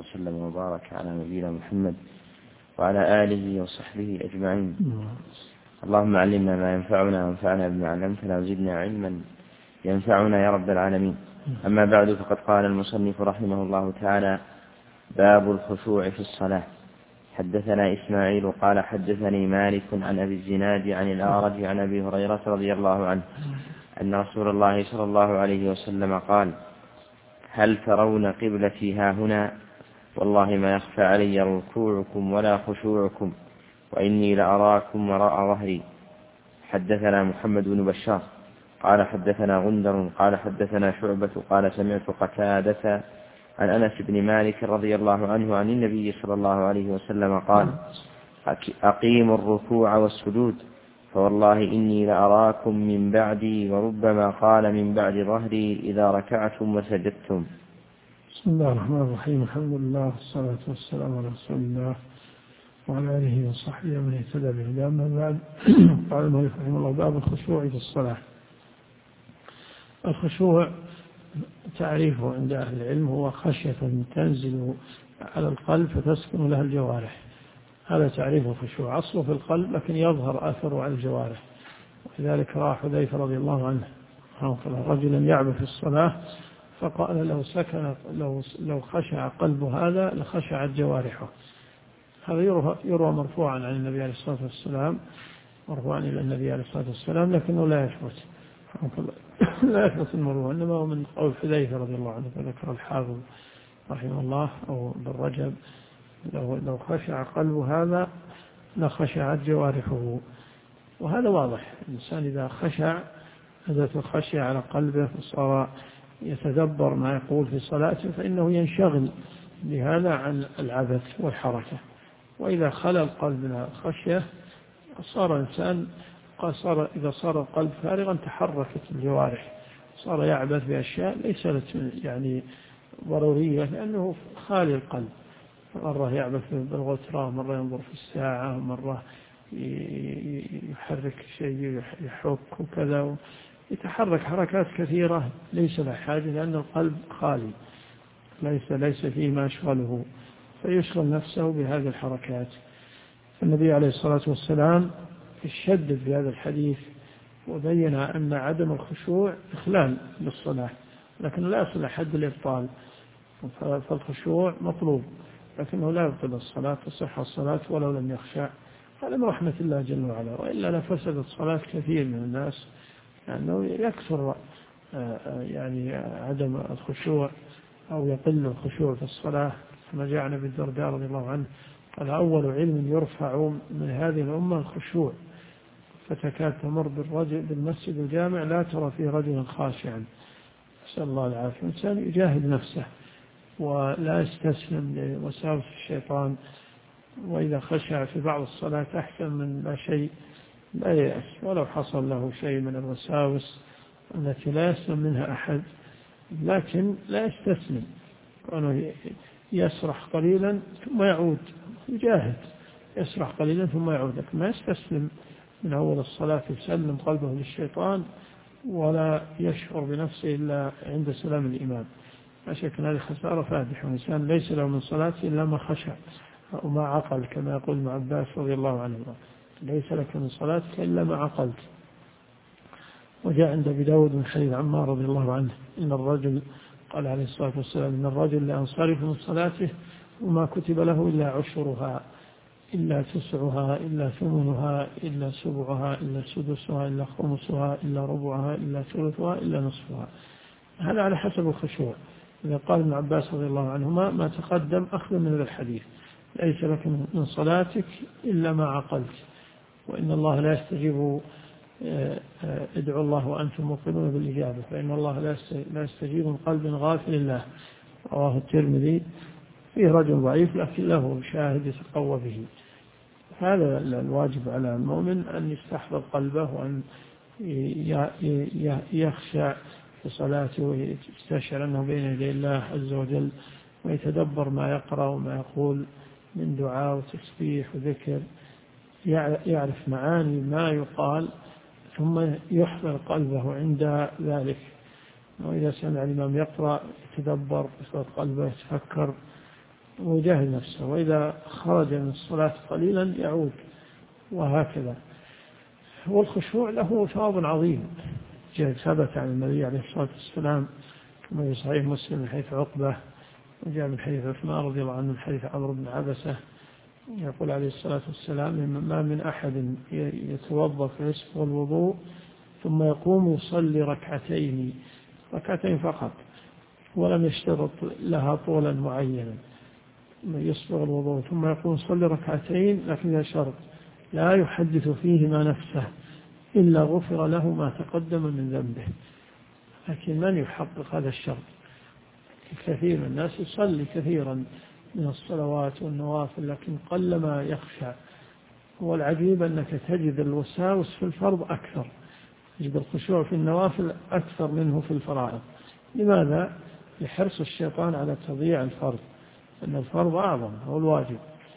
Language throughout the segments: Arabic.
وسلم وبارك على نبينا محمد وعلى آله وصحبه أجمعين. اللهم علمنا ما ينفعنا وانفعنا بما علمتنا وزدنا علما ينفعنا يا رب العالمين. أما بعد، فقد قال المصنف رحمه الله تعالى: باب الخشوع في الصلاة. حدثنا إسماعيل قال حدثني مالك عن أبي الزناد عن الأعرج عن أبي هريرة رضي الله عنه أن رسول الله صلى الله عليه وسلم قال: هل ترون قبلتي هاهنا؟ والله ما يخفى علي ركوعكم ولا خشوعكم، وإني لأراكم وراء ظهري. حدثنا محمد بن بشار قال حدثنا غندر قال حدثنا شعبة قال سمعت قتادة عن أنس بن مالك رضي الله عنه عن النبي صلى الله عليه وسلم قال: أقيموا الركوع والسجود، فوالله إني لأراكم من بعدي، وربما قال من بعد ظهري، إذا ركعتم وسجدتم. بسم الله الرحمن الرحيم. الحمد لله والصلاة والسلام على رسول الله وعلى آله وصحبه ومن اهتدى بهداه. أما بعد، قال المؤلف رحمه الله: باب الخشوع في الصلاة. الخشوع تعريفه عند أهل العلم هو خشية تنزل على القلب فتسكن لها الجوارح. هذا تعريف الخشوع، أصله في القلب لكن يظهر أثره على الجوارح. ولذلك رأى حذيفة رضي الله عنه رجلا يعبث في الصلاة فقال: لو خشع قلب هذا لخشعت جوارحه. هذا يروى مرفوعا عن النبي عليه الصلاة والسلام، مرفوعا إلى النبي عليه الصلاة والسلام، لكنه لا يثبت لا يثبت المروء، إنما هو من قول حذيفة رضي الله عنه. فذكر الحافظ رحمه الله أو بالرجب: لو خشع قلب هذا لخشعت جوارحه. وهذا واضح، الإنسان إذا خشع أدت الخشية على قلبه وصار يتدبر ما يقول في صلاته فإنه ينشغل بهذا عن العبث والحركة. وإذا خلى القلب من الخشية صار إنسان إذا صار القلب فارغا تحركت الجوارح، صار يعبث بأشياء ليست يعني ضرورية، لأنه خالي القلب. مرة يعبث بالغترة، مرة ينظر في الساعة، مرة يحرك شيء يحك وكذا، يتحرك حركات كثيرة ليس له حاجة، لأن القلب خالي ليس فيه ما يشغله، فيشغل نفسه بهذه الحركات. النبي عليه الصلاة والسلام شدد في هذا الحديث وبين أن عدم الخشوع إخلال بالصلاة، لكن لا يصل حد الإبطال. فالخشوع مطلوب، لكنه لا يبطل الصلاة، تصح الصلاة ولو لم يخشع. هذا من رحمة الله جل وعلا، وإلا لفسدت صلاة كثير من الناس، لأنه يكثر يعني عدم الخشوع أو يقل الخشوع في الصلاة. كما جاء عن أبي الدرداء رضي الله عنه قال: أول علم يرفع من هذه الأمة الخشوع، فتكاد تمر بالمسجد الجامع لا ترى فيه رجلا خاشعا. نسأل الله العافية. الإنسان يجاهد نفسه ولا يستسلم لوساوس الشيطان، وإذا خشع في بعض الصلاة أحسن من لا شيء، لا يأس ولو حصل له شيء من الوساوس التي لا يسلم منها أحد، لكن لا يستسلم، وأنه يسرح قليلا ثم يعود، يجاهد يسرح قليلا ثم يعود، لكن ما يستسلم من أول الصلاة يسلم قلبه للشيطان ولا يشعر بنفسه إلا عند سلام الإمام. لا شك أن هذه خسارة فادحة، والإنسان ليس له من صلاته إلا ما خشع وما عقل، كما يقول ابن عباس رضي الله عنه: ليس لك من صلاتك إلا ما عقلت. وجاء عند أبي داود من حديث عمار رضي الله عنه إن الرجل قال عليه الصلاة والسلام: إن الرجل لينصرف من صلاته وما كتب له إلا عشرها، إلا تسعها، إلا ثمنها، إلا سبعها، إلا سدسها، إلا خمسها، إلا ربعها، إلا ثلثها، إلا نصفها. هذا على حسب الخشوع. إذا قال ابن عباس رضي الله عنهما ما تقدم أخذ من هذا الحديث: ليس لك من صلاتك إلا ما عقلت، وإن الله لا يستجيب، ادعوا الله وأنتم موقنون بالإجابة، فإن الله لا يستجيب من قلب غافل الله. رواه الترمذي. فيه رجل ضعيف لكن له شاهد يتقوى به. هذا الواجب على المؤمن أن يستحضر قلبه وأن يخشع في صلاته ويستشعر أنه بين يدي الله عز وجل، ويتدبر ما يقرأ وما يقول من دعاء وتسبيح وذكر، يعرف معاني ما يقال ثم يحضر قلبه عند ذلك. وإذا سمع الإمام يقرأ يتدبر، يصرف قلبه، يتفكر ويجاهد نفسه، وإذا خرج من الصلاة قليلا يعود، وهكذا. والخشوع له ثواب عظيم، ثبت عن النبي عليه الصلاة والسلام كما في صحيح مسلم من حديث عقبة، وجاء من حديث عثمان رضي الله عنه من حديث عمرو بن عبسة، يقول عليه الصلاة والسلام: ما من أحد يتوضأ فيسبغ الوضوء ثم يقوم يصلي ركعتين فقط، ولم يشترط لها طولا معينا، يسبغ الوضوء ثم يقوم يصلي ركعتين، لكن لا شرط لا يحدث فيهما نفسه إلا غفر له ما تقدم من ذنبه. لكن من يحقق هذا الشرط؟ كثير من الناس يصلي كثيرا من الصلوات والنوافل لكن قلما يخشع. والعجيب أنك تجد الوساوس في الفرض أكثر، تجد الخشوع في النوافل أكثر منه في الفرائض. لماذا؟ لحرص الشيطان على تضييع الفرض، أن الفرض أعظم هو الواجب،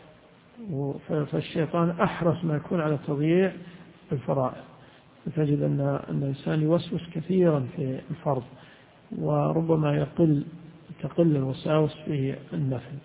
فالشيطان أحرص ما يكون على تضييع الفرائض، فتجد أن الإنسان يوسوس كثيرا في الفرض، وربما تقل الوساوس في النفل.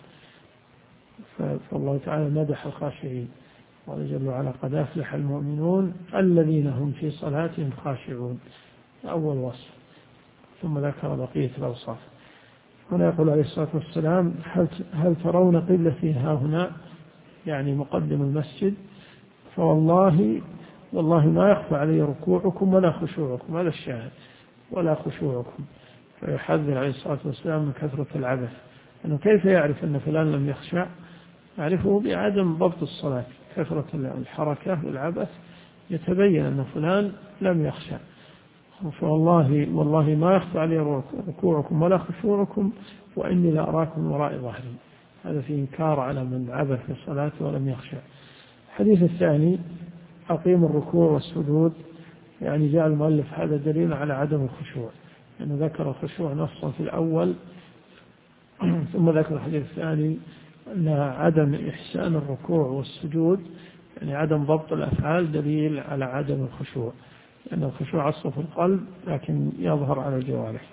فالله تعالى مدح الخاشعين، قال جل وعلا: قد أفلح المؤمنون الذين هم في صلاتهم خاشعون، أول وصف، ثم ذكر بقية الأوصاف. هنا يقول عليه الصلاة والسلام: هل ترون قبلتي ها هنا، يعني مقدم المسجد، فوالله ما يخفى علي ركوعكم ولا خشوعكم، هذا الشاهد، ولا خشوعكم. فيحذر عليه الصلاة والسلام من كثرة العبث، أنه كيف يعرف أن فلان لم يخشع؟ يعرفه بعدم ضبط الصلاة، كثرة الحركة والعبث يتبين أن فلان لم يخشع. والله ما يخفى علي ركوعكم ولا خشوعكم وإني لأراكم من وراء ظهري. هذا في إنكار على من عبث في الصلاة ولم يخشع. الحديث الثاني: أقيم الركوع والسجود، يعني جاء المؤلف هذا دليل على عدم الخشوع، لأنه ذكر الخشوع نصا في الأول، ثم ذكر الحديث الثاني أن عدم إحسان الركوع والسجود، يعني عدم ضبط الأفعال، دليل على عدم الخشوع، لأن الخشوع أصل في القلب لكن يظهر على الجوارح.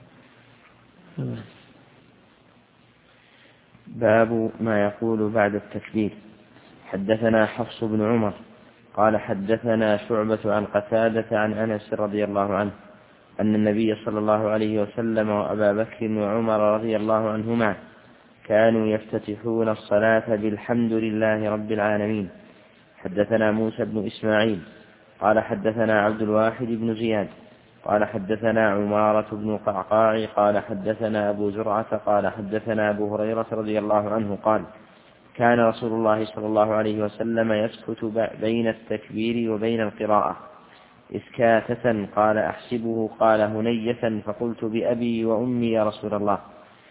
باب ما يقول بعد التكبير. حدثنا حفص بن عمر قال حدثنا شعبة عن قتادة عن أنس رضي الله عنه أن النبي صلى الله عليه وسلم وأبا بكر وعمر رضي الله عنهما كانوا يفتتحون الصلاة بالحمد لله رب العالمين. حدثنا موسى بن إسماعيل قال حدثنا عبد الواحد بن زياد قال حدثنا عمارة بن قعقاع قال حدثنا أبو زرعة قال حدثنا أبو هريرة رضي الله عنه قال: كان رسول الله صلى الله عليه وسلم يسكت بين التكبير وبين القراءة إسكاتة، قال أحسبه قال هنية، فقلت بأبي وأمي يا رسول الله،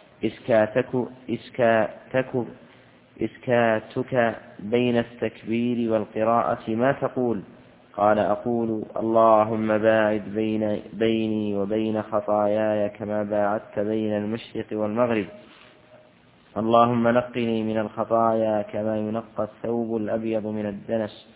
إسكاتك بين التكبير والقراءة ما تقول؟ قال: أقول: اللهم باعد بيني وبين خطاياي كما باعدت بين المشرق والمغرب، اللهم نقني من الخطايا كما ينقى الثوب الأبيض من الدنس،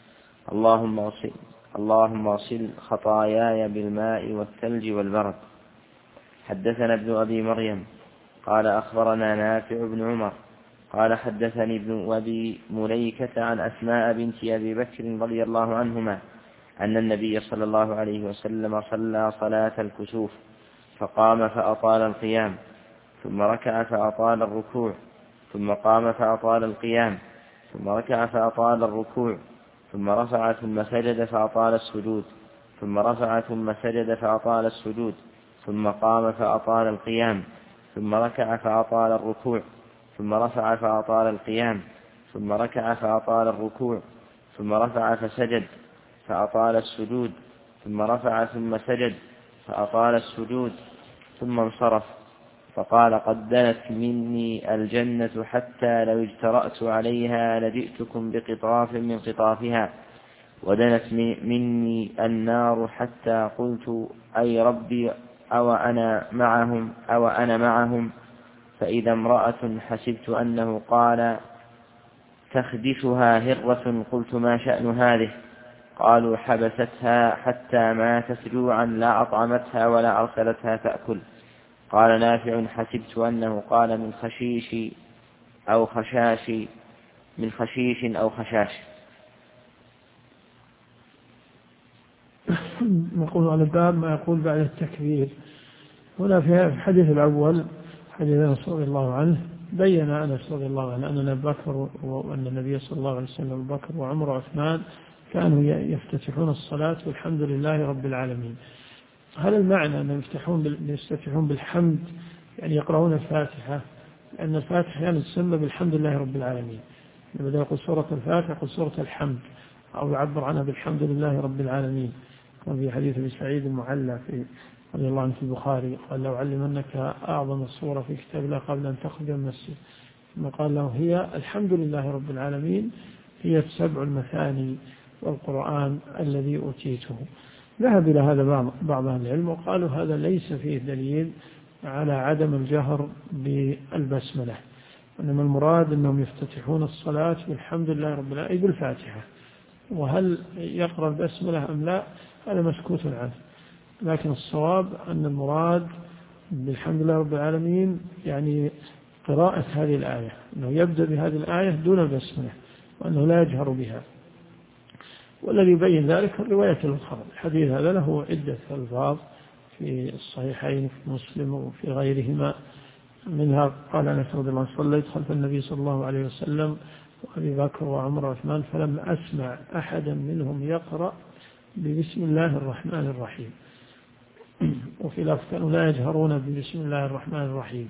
اللهم اغسل خطاياي بالماء والثلج والبرد. حدثنا ابن أبي مريم قال أخبرنا نافع بن عمر قال حدثني ابن أبي مليكة عن أسماء بنت أبي بكر رضي الله عنهما أن النبي صلى الله عليه وسلم صلى صلاة الكسوف فقام فأطال القيام، ثم ركع فأطال الركوع، ثم قام فأطال القيام، ثم ركع فأطال الركوع، ثم رفع ثم سجد فأطال السجود، ثم رفع ثم سجد فأطال السجود، ثم قام فأطال القيام، ثم ركع فأطال الركوع، ثم رفع فأطال القيام، ثم ركع فأطال الركوع، ثم رفع فسجد فأطال السجود، ثم رفع ثم سجد فأطال السجود، ثم انصرف فقال: قد دنت مني الجنة حتى لو اجترأت عليها لجئتكم بقطاف من قطافها، ودنت مني النار حتى قلت: أي ربي أو أنا معهم، فإذا امرأة حسبت أنه قال: تخدشها هرة، قلت: ما شأن هذه؟ قالوا: حبستها حتى ماتت جوعا، لا أطعمتها ولا أرسلتها تأكل. قال نافع: حسبت أنه قال: من خشيش أو خشاش من خشيش أو خشاش. نقول على الباب ما يقول بعد التكبير. هنا في الحديث الأول حديث أنس رضي الله عنه بين أنس رضي الله عنه أن أبا بكر وأن النبي صلى الله عليه وسلم أبو بكر وعمر وعثمان كانوا يفتتحون الصلاة والحمد لله رب العالمين. هل المعنى أنهم يفتتحون بالحمد يعني يقرؤون الفاتحة؟ لأن الفاتحة يعني تسمى بالحمد لله رب العالمين. بدأ يقول سورة الفاتحة يقول سورة الحمد أو يعبر عنها بالحمد لله رب العالمين. وفي حديث أبي سعيد المعلى في رضي الله عنه في البخاري قال لو علمنك أعظم السورة في كتاب الله قبل أن تخرج من المسجد، ثم قال له هي الحمد لله رب العالمين هي 7 المثاني والقرآن الذي أوتيته. ذهب إلى هذا بعض أهل العلم وقالوا هذا ليس فيه دليل على عدم الجهر بالبسملة، إنما المراد أنهم يفتتحون الصلاة بالحمد لله رب العالمين أي بالفاتحة، وهل يقرأ البسملة أم لا هذا مسكوت عنه. لكن الصواب أن المراد بالحمد لله رب العالمين يعني قراءة هذه الآية، أنه يبدأ بهذه الآية دون البسملة وأنه لا يجهر بها. والذي يبين ذلك الرواية الأخرى. الحديث هذا له عدة ألفاظ في الصحيحين في مسلم وفي غيرهما، منها قال أنس رضي الله عنه صليت خلف النبي صلى الله عليه وسلم وأبي بكر وعمر وعثمان فلم أسمع أحدا منهم يقرأ ببسم الله الرحمن الرحيم. وفي لفظ كانوا لا يجهرون ببسم الله الرحمن الرحيم.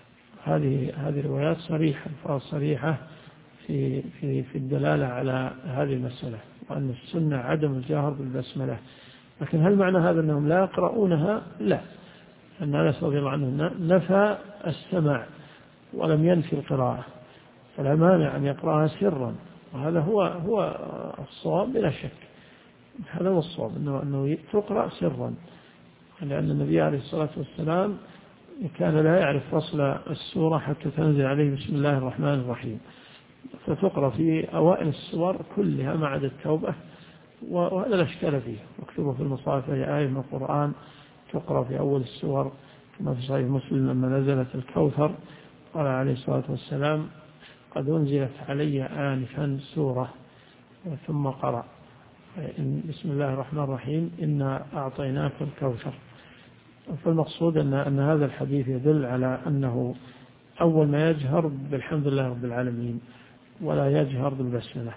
هذه روايات صريحة، ألفاظ صريحة في الدلالة على هذه المسألة، وأن السنة عدم الجهر بالبسملة. لكن هل معنى هذا أنهم لا يقرؤونها؟ لا، أن أنس رضي الله عنه نفى السماع ولم ينفي القراءة، فلا مانع أن يقرأها سرا، وهذا هو الصواب بلا شك. هذا هو الصواب أنه تقرأ سرا، لأن النبي عليه الصلاة والسلام كان لا يعرف فصل السورة حتى تنزل عليه بسم الله الرحمن الرحيم، فتقرأ في أوائل السور كلها ما عدا التوبة، وهذا لا إشكال فيه، مكتوبة في المصاحف هي آية من القرآن تقرأ في أول السور، كما في صحيح مسلم لما نزلت الكوثر قال عليه الصلاة والسلام قد أنزلت علي آنفا سورة ثم قرأ بسم الله الرحمن الرحيم إنا أعطيناك الكوثر. فالمقصود أن هذا الحديث يدل على أنه أول ما يجهر بالحمد لله رب العالمين ولا يجهر بالبسملة،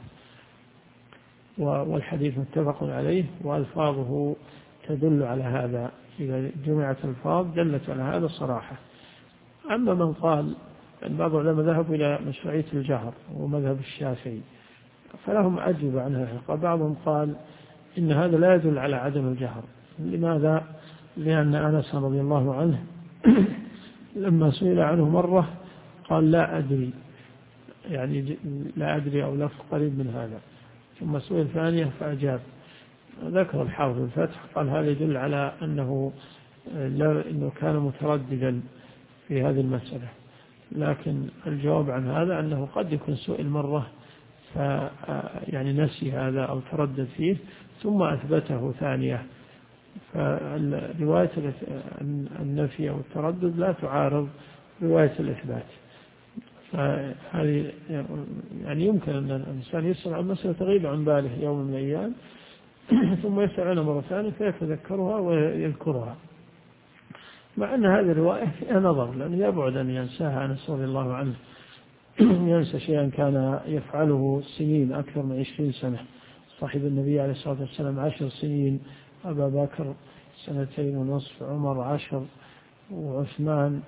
والحديث متفق عليه وألفاظه تدل على هذا، إذا جمعت الألفاظ دلت على هذا صراحة. أما من قال أن بعض العلماء ذهبوا إلى مشروعية الجهر ومذهب الشافعي فلهم أجوبة عنها. بعضهم قال إن هذا لا يدل على عدم الجهر. لماذا؟ لأن أنس رضي الله عنه لما سئل عنه مرة قال لا أدري، يعني لا أدري أو لفظ قريب من هذا، ثم سئل ثانية فأجاب. ذكر الحافظ الفتح قال هذا يدل على أنه كان مترددا في هذه المسألة، لكن الجواب عن هذا أنه قد يكون سئل مرة يعني نسي هذا أو تردد فيه ثم أثبته ثانية، فرواية النفي أو التردد لا تعارض رواية الإثبات. فهذه يعني يمكن أن الإنسان يسأل عن مسألة تغيب عن باله يوم من الأيام ثم يسأل عنها مرة ثانية فيتذكرها ويذكرها، مع أن هذه الرواية فيها نظر، لأنه يبعد أن ينساها أنس رضي الله عنه، ينسى شيئا كان يفعله سنين أكثر من 20 سنة. صاحب النبي عليه الصلاة والسلام 10 سنين، أبا بكر 2.5 سنين، عمر 10 وعثمان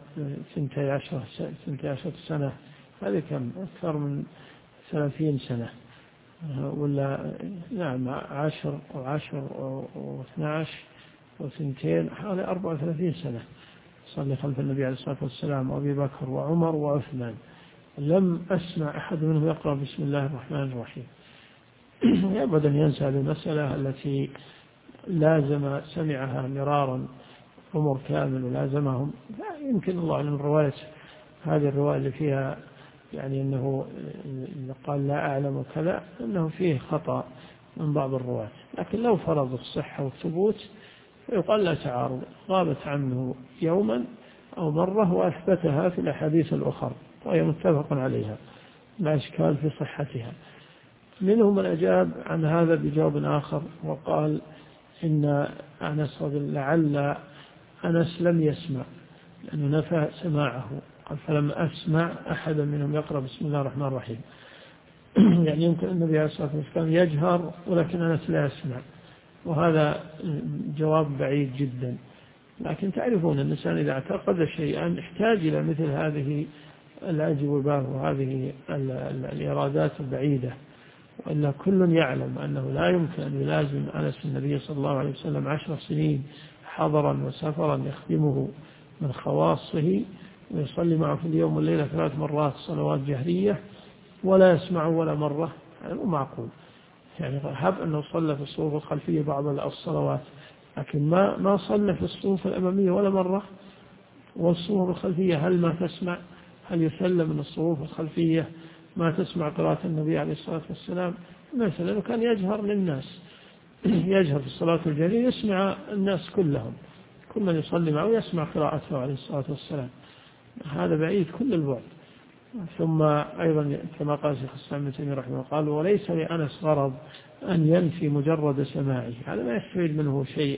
12 سنة، هذه كم أكثر من 30 سنة ولا نعم 10 و12 و2 حوالي 34 سنة صلى خلف النبي عليه الصلاة والسلام وأبي بكر وعمر وعثمان، لم أسمع أحد منهم يقرأ بسم الله الرحمن الرحيم. يبعد أن ينسى المسألة التي لازم سمعها مرارا عمر كامل ولازمهم. يمكن الله أعلم الرواية هذه الرواية اللي فيها يعني أنه قال لا أعلم وكذا أنه فيه خطأ من بعض الرواة، لكن لو فرض الصحة والثبوت فيقال لا تعارض، غابت عنه يوما أو مرة وأثبتها في الأحاديث الأخرى، وهي متفق عليها لا إشكال في صحتها. منهم من أجاب عن هذا بجواب آخر وقال إن أنس لعل أنس لم يسمع، لأنه نفى سماعه، قال فلم أسمع أحدا منهم يقرأ بسم الله الرحمن الرحيم. يعني يمكن النبي عليه الصلاة والسلام يجهر ولكن أنس لا يسمع، وهذا جواب بعيد جدا. لكن تعرفون الإنسان إذا اعتقد شيئا احتاج إلى مثل هذه الأجوبة وهذه الإرادات البعيدة، وإلا كل يعلم أنه لا يمكن أن يلازم أنس النبي صلى الله عليه وسلم 10 سنين حضرا وسفرا يخدمه من خواصه ويصلي معه في اليوم والليلة 3 مرات صلوات جهرية ولا يسمع ولا مرة، يعني مو معقول. يعني هب أنه صلى في الصفوف الخلفية بعض الصلوات، لكن ما صلى في الصفوف الأمامية ولا مرة. والصفوف الخلفية هل ما تسمع؟ هل يسلم من الصفوف الخلفية ما تسمع قراءة النبي عليه الصلاة والسلام؟ مثلا لأنه كان يجهر للناس، يجهر في الصلاة الجهرية يسمع الناس كلهم، كل من يصلي معه يسمع قراءته عليه الصلاة والسلام. هذا بعيد كل البعد. ثم أيضا كما قال شيخ الإسلام ابن تيمية رحمه الله قال وليس لأنس غرض أن ينفي مجرد سماعه، هذا ما يستفيد منه شيء.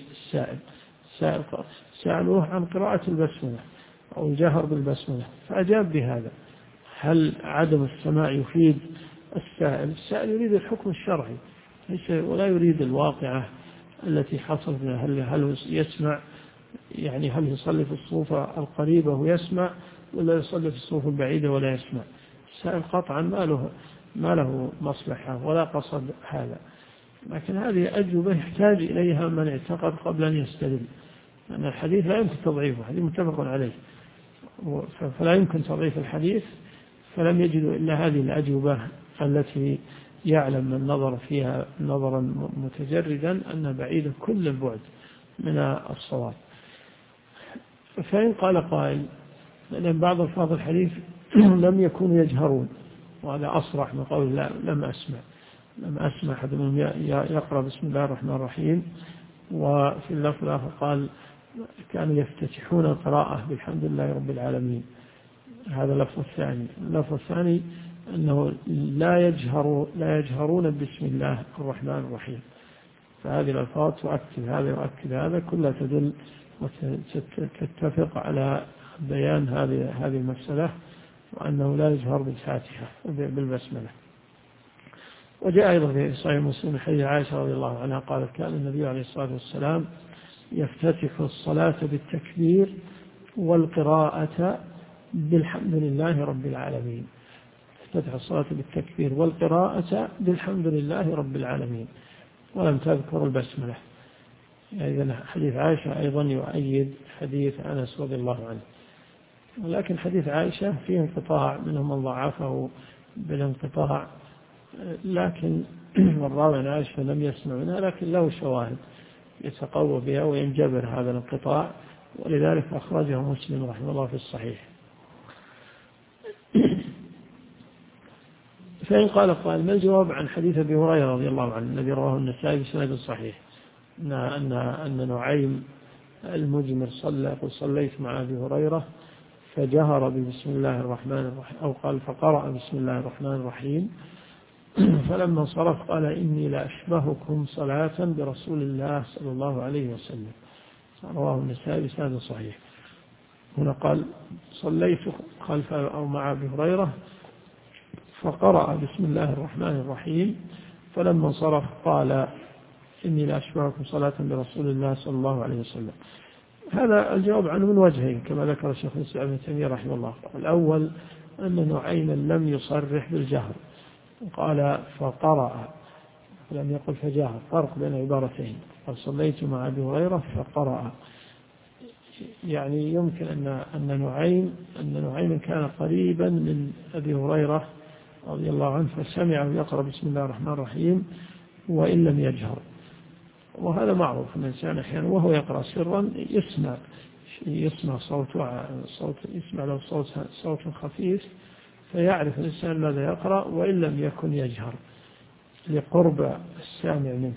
سألوه عن قراءة البسملة أو الجهر بالبسملة فأجاب بهذا. هل عدم السماع يفيد السائل؟ السائل يريد الحكم الشرعي ولا يريد الواقعة التي حصلت. هل يسمع، يعني هل يصلي في الصفوف القريبة ويسمع ولا يصلي في الصفوف البعيدة ولا يسمع؟ السائل قطعا ما له مصلحة ولا قصد هذا. لكن هذه أجوبة يحتاج إليها من اعتقد قبل أن يستدل، لأن الحديث لا يمكن تضعيفه، حديث متفق عليه، فلا يمكن تضعيف الحديث. فلم يجدوا إلا هذه الأجوبة التي يعلم من نظر فيها نظرا متجردا أن بعيد كل البعد من الصواب. فإن قال قائل لأن بعض ألفاظ الحديث لم يكونوا يجهرون، وهذا أصرح من قول لا لم أسمع أحد منهم يقرأ بسم الله الرحمن الرحيم. وفي اللفظ الآخر قال كانوا يفتتحون القراءة بالحمد لله رب العالمين. هذا اللفظ الثاني. اللفظ الثاني أنه لا يجهرون بسم الله الرحمن الرحيم. فهذه الألفاظ تؤكد هذا وأكد هذا، كلها تدل وتتفق على بيان هذه المسألة، وأنه لا يجهر بالفاتحة بالبسملة. وجاء أيضا في صحيح مسلم حديث عائشة رضي الله عنها قالت كان النبي عليه الصلاة والسلام يفتتح الصلاة بالتكبير والقراءة بالحمد لله رب العالمين. افتتح الصلاة بالتكبير والقراءة بالحمد لله رب العالمين، ولم تذكر البسملة. إذن حديث عائشة أيضا يؤيد حديث أنس رضي الله عنه. ولكن حديث عائشة فيه انقطاع، منهم من ضعفه بالانقطاع، لكن الراوي عن عائشة لم يسمع منها، لكن له شواهد يتقوى بها وينجبر هذا الانقطاع، ولذلك أخرجه مسلم رحمه الله في الصحيح. فإن قال قائل ما الجواب عن حديث أبي هريرة رضي الله عنه الذي رواه النسائي بسند صحيح أن نعيم المجمر صليت مع أبي هريرة فجهر بسم الله الرحمن الرحيم، أو قال فقرأ بسم الله الرحمن الرحيم، فلما انصرف قال إني لأشبهكم صلاة برسول الله صلى الله عليه وسلم. رواه النسائي بسند صحيح. هنا قال صليت خلف أو مع أبي هريرة فقرأ بسم الله الرحمن الرحيم، فلما انصرف قال إني لأشبهكم صلاة برسول الله صلى الله عليه وسلم. هذا الجواب عنه من وجهين كما ذكر الشيخ الإسلام ابن تيمية رحمه الله. الأول أن نعيما لم يصرح بالجهر، قال فقرأ لم يقل فجهر، فرق بين عبارتين. قال صليت مع أبي هريرة فقرأ، يعني يمكن أن نعيم كان قريبا من أبي هريرة رضي الله عنه فسمعه يقرأ بسم الله الرحمن الرحيم وإن لم يجهر. وهذا معروف، الإنسان أحيانا وهو يقرأ سرا يسمع يسمع له صوت خفيف فيعرف الإنسان ماذا يقرأ وإن لم يكن يجهر لقرب السامع منه.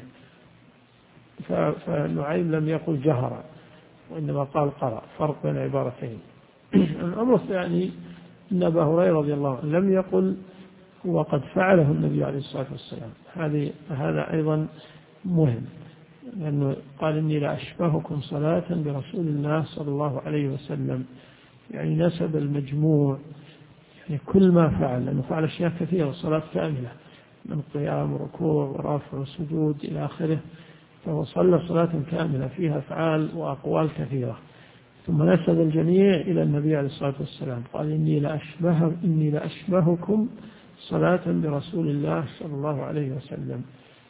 فنعيم لم يقل جهر وإنما قال قرأ، فرق بين عبارتين. الأمر الثاني أن أبا هريرة رضي الله عنه لم يقل وقد فعله النبي عليه الصلاة والسلام. هذا أيضا مهم، لأنه قال إني لأشبهكم صلاة برسول الله صلى الله عليه وسلم، يعني نسب المجموع، يعني كل ما فعل، لأنه فعل أشياء كثيرة، صلاة كاملة من قيام وركوع ورفع وسجود إلى آخره، فهو صلى صلاة كاملة فيها أفعال وأقوال كثيرة، ثم نسب الجميع إلى النبي عليه الصلاة والسلام، قال إني لأشبهكم صلاة برسول الله صلى الله عليه وسلم.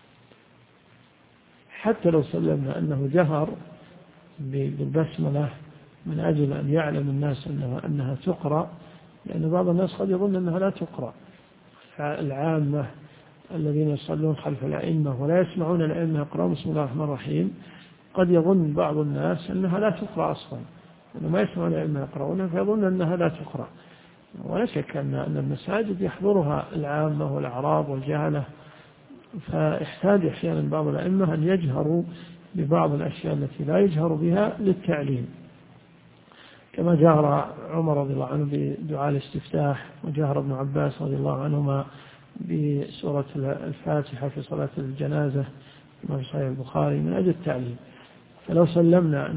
حتى لو سلمنا أنه جهر بالبسملة من أجل أن يعلم الناس أنها تقرأ، لأن بعض الناس قد يظن أنها لا تقرأ، العامة الذين يصلون خلف الأئمة ولا يسمعون الأئمة يقرأون بسم الله الرحمن الرحيم، قد يظن بعض الناس أنها لا تقرأ أصلا، لأنه ما يسمعون الأئمة يقرؤونها فيظن أنها لا تقرأ. ولا شك أن المساجد يحضرها العامة والأعراب والجهلة، فاحتاج أحيانا بعض الأئمة أن يجهروا ببعض الأشياء التي لا يجهر بها للتعليم، كما جهر عمر رضي الله عنه بدعاء الاستفتاح، وجهر ابن عباس رضي الله عنهما بسورة الفاتحة في صلاة الجنازة كما في صحيح البخاري من أجل التعليم. فلو سلمنا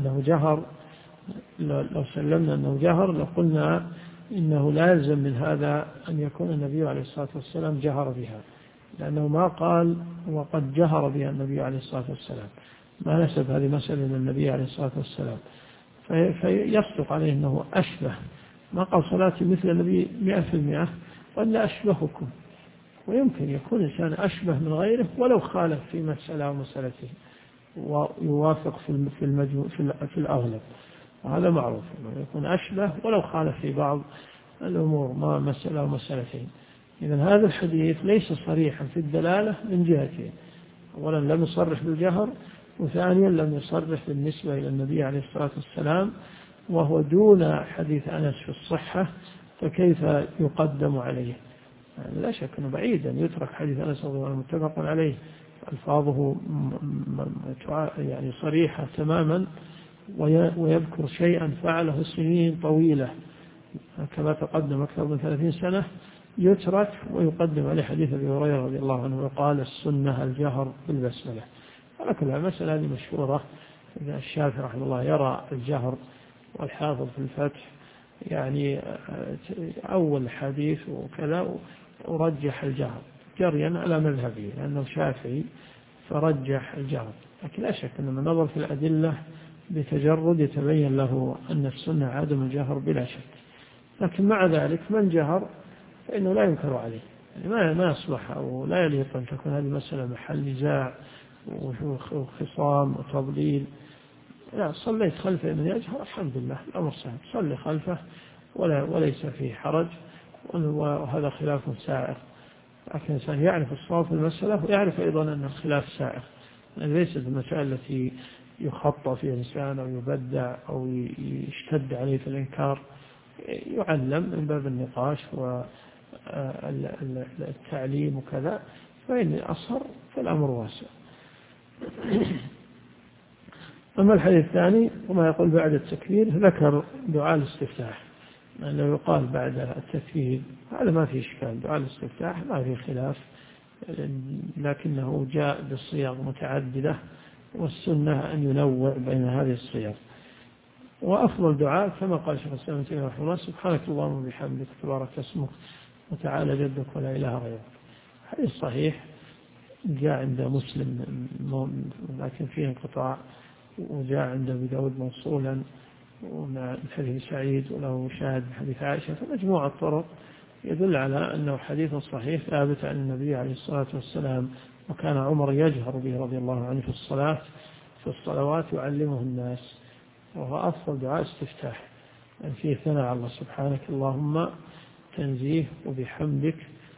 أنه جهر لقلنا إنه لازم من هذا أن يكون النبي عليه الصلاة والسلام جهر بها، لأنه ما قال وقد جهر بها النبي عليه الصلاة والسلام، ما نسب هذه مسألة للنبي عليه الصلاة والسلام، فيصدق عليه أنه أشبه، ما قال صلاتي مثل النبي 100%، ولا أشبهكم. ويمكن يكون إنسان أشبه من غيره ولو خالف في مسألة أو مسألتين ويوافق في الأغلب، وهذا معروف أنه يكون أشبه ولو خالف في بعض الأمور ما مسألة أو مسألتين. إذن هذا الحديث ليس صريحا في الدلالة من جهتين: أولا لم يصرح بالجهر، وثانيا لم يصرح بالنسبة إلى النبي عليه الصلاة والسلام، وهو دون حديث أنس في الصحة، فكيف يقدم عليه؟ يعني لا شك أنه بعيدا يترك حديث أنس رضي الله عنه متفق عليه، ألفاظه يعني صريحة تماما، ويذكر شيئا فعله سنين طويلة كما تقدم أكثر من 30 سنة، يترك ويقدم عليه حديث أبي هريرة رضي الله عنه وقال السنة الجهر بالبسملة. ولكن المسألة هذه مشهورة، الشافعي رحمه الله يرى الجهر، والحافظ في الفتح يعني أول حديث وكذا ورجح الجهر جريا على مذهبه لأنه شافعي، فرجح الجهر. لكن لا شك أن من نظر في الأدلة بتجرد يتبين له أن السنة عدم الجهر بلا شك. لكن مع ذلك من جهر فإنه لا ينكر عليه، يعني ما يصلح أو لا يليق أن تكون هذه مسألة محل نزاع وخصام وتضليل. لا، صليت خلفه من يجهر الحمد لله، الأمر سهل، صلي خلفه وليس فيه حرج، وهذا خلاف سائر. لكن الإنسان يعرف الصواب في المسألة ويعرف أيضا أن الخلاف سائر، يعني ليست المسائل التي يخطأ فيها الإنسان أو يبدع أو يشتد عليه في الإنكار، يعلم من باب النقاش والتعليم وكذا، فإن أصهر فالأمر واسع. أما الحديث الثاني وما يقول بعد التكبير، ذكر دعاء الاستفتاح، أنه يقال بعد التكبير، هذا ما في إشكال، دعاء الاستفتاح ما في خلاف، لكنه جاء بالصيغ متعددة، والسنة أن ينوع بين هذه الصيغ. وأفضل دعاء كما قال شيخ الإسلام ابن تيمية رحمه الله: سبحانك اللهم وبحمدك تبارك اسمك وتعالى جدك ولا إله غيرك. حديث صحيح جاء عند مسلم لكن فيه انقطاع، وجاء عند أبي داود موصولا من حديث سعيد وله شاهد من حديث عائشة، فمجموعة الطرق يدل على أنه حديث صحيح ثابت عن النبي عليه الصلاة والسلام. وكان عمر يجهر به رضي الله عنه في الصلوات يعلمه الناس، وهو أفضل دعاء استفتاح، يعني فيه ثناء على الله: سبحانك اللهم تنزيه، وبحمدك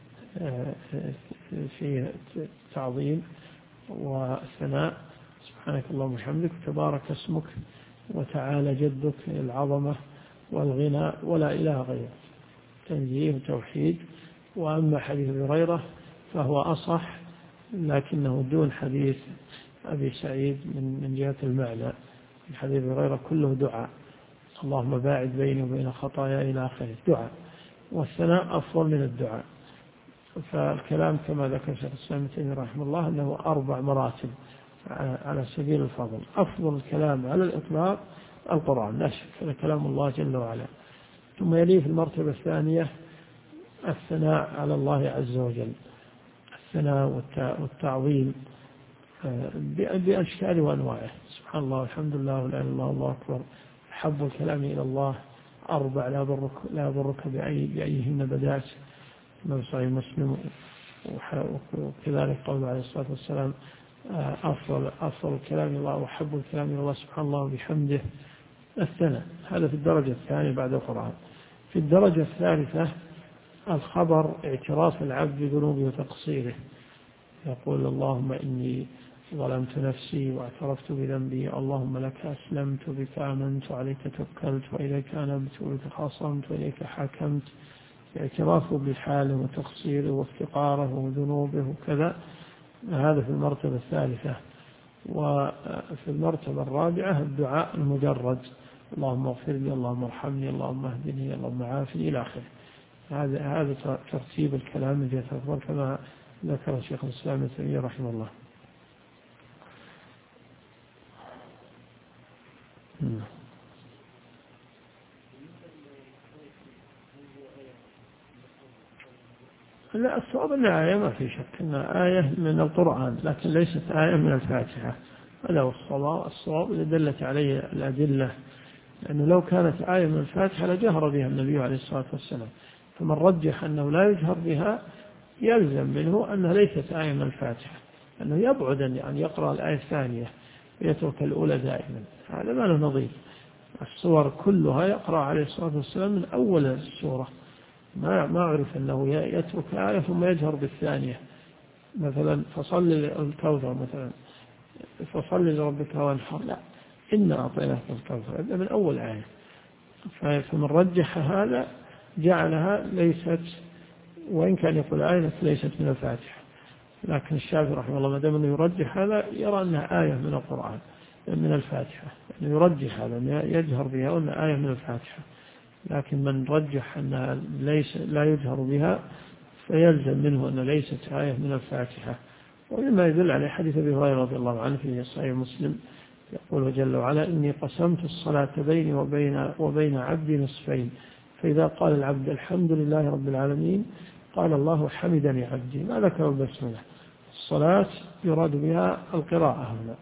فيه تعظيم وثناء، سبحانك اللهم وبحمدك وتبارك اسمك وتعالى جدك، العظمة والغنى ولا إله غيرك، تنزيه وتوحيد. وأما حديث أبي هريرة فهو أصح، لكنه دون حديث أبي سعيد من جهة المعنى. حديث أبي هريرة كله دعاء: اللهم باعد بيني وبين خطاياي إلى آخره، دعاء. والثناء أفضل من الدعاء. فالكلام كما ذكر شيخ الإسلام ابن تيمية رحمه الله أنه 4 مراتب على سبيل الفضل. أفضل الكلام على الإطلاق القرآن لا شك، هذا كلام الله جل وعلا. ثم يليه في المرتبة الثانية الثناء على الله عز وجل، الثناء والتعظيم بأشكال وأنواعه، سبحان الله والحمد لله ولا إله إلا الله والله أكبر. حب الكلام إلى الله 4 لا ضرك بأيهن بدأت، من صحيح مسلم. وكذلك قوله عليه الصلاة والسلام أفضل الكلام إلى الله وحب الكلام إلى الله سبحان الله وبحمده. الثناء هذا في الدرجة الثانية بعد القرآن. في الدرجة الثالثة الخبر، اعتراف العبد بذنوبه وتقصيره، يقول اللهم إني ظلمت نفسي واعترفت بذنبي، اللهم لك أسلمت بك آمنت وعليك توكلت وإليك أنبت وبك خاصمت وإليك حكمت. اعترافه بحاله وتقصيره وافتقاره وذنوبه وكذا، هذا في المرتبة الثالثة. وفي المرتبة الرابعة الدعاء المجرد، اللهم اغفر لي، اللهم ارحمني، اللهم اهدني، اللهم عافني إلى آخره. هذا ترتيب الكلام الذي يتفضل كما ذكر شيخ الإسلام ابن تيمية رحمه الله. لا، الصواب أنها آية ما في شك أنها آية من القرآن، لكن ليست آية من الفاتحة. هذا هو الصواب اللي دلت عليه الأدلة، لأنه لو كانت آية من الفاتحة لجهر بها النبي عليه الصلاة والسلام، فمن رجح أنه لا يجهر بها يلزم منه أنها ليست آية من الفاتحة، أنه يبعد أن يقرأ الآية الثانية ويترك الأولى دائما، هذا ما له نظير. السور كلها يقرأ عليه الصلاة والسلام من أول السورة، ما أعرف أنه يترك آية ثم يجهر بالثانية، مثلا فصل الكوثر، مثلا فصل لربك وانحر، لا، إنا أعطيناك الكوثر، هذا من أول آية. فمن رجح هذا جعلها ليست، وإن كان يقول آية ليست من الفاتحة، لكن الشافعي رحمه الله ما دام أنه يرجح هذا يرى أنها آية من القرآن من الفاتحة، يعني يرجح هذا يجهر بها وأنها آية من الفاتحة. لكن من رجح أنها لا يجهر بها فيلزم منه أن ليست آية من الفاتحة. ومما يدل على حديث أبي هريرة رضي الله عنه في صحيح مسلم، يقول جل وعلا إني قسمت الصلاة بيني وبين عبدي نصفين، فإذا قال العبد الحمد لله رب العالمين قال الله حمدني عبدي، ما ذكر البسملة. الصلاة يراد بها القراءة هنا،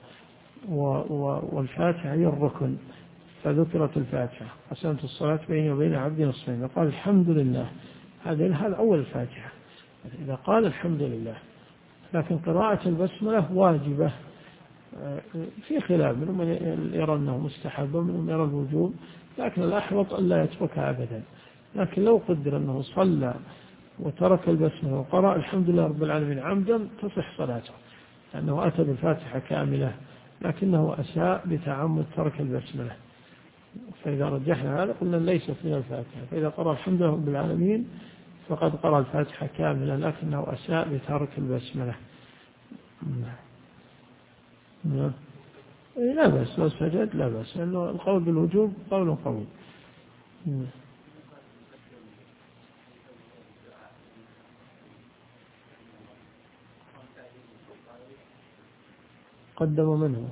والفاتحة هي الركن، فذكرت الفاتحة قسمت الصلاة بيني وبين عبدي نصفين، قال الحمد لله، هذا أول الفاتحة إذا قال الحمد لله. لكن قراءة البسملة واجبة، في خلاف، منهم يرى أنه مستحب ومنهم يرى الوجوب، لكن الأحوط أن لا يتركها أبدا. لكن لو قدر أنه صلى وترك البسملة وقرأ الحمد لله رب العالمين عمدا تصح صلاته، لأنه أتى بالفاتحة كاملة، لكنه أساء بتعمد ترك البسملة. فإذا رجحنا هذا قلنا ليست من الفاتحة، فإذا قرأ الحمد لله رب العالمين فقد قرأ الفاتحة كاملة، لكنه أساء بترك البسملة. لا بأس، لو سجد لا بأس، لأنه القول بالوجوب قول قوي. قدموا منه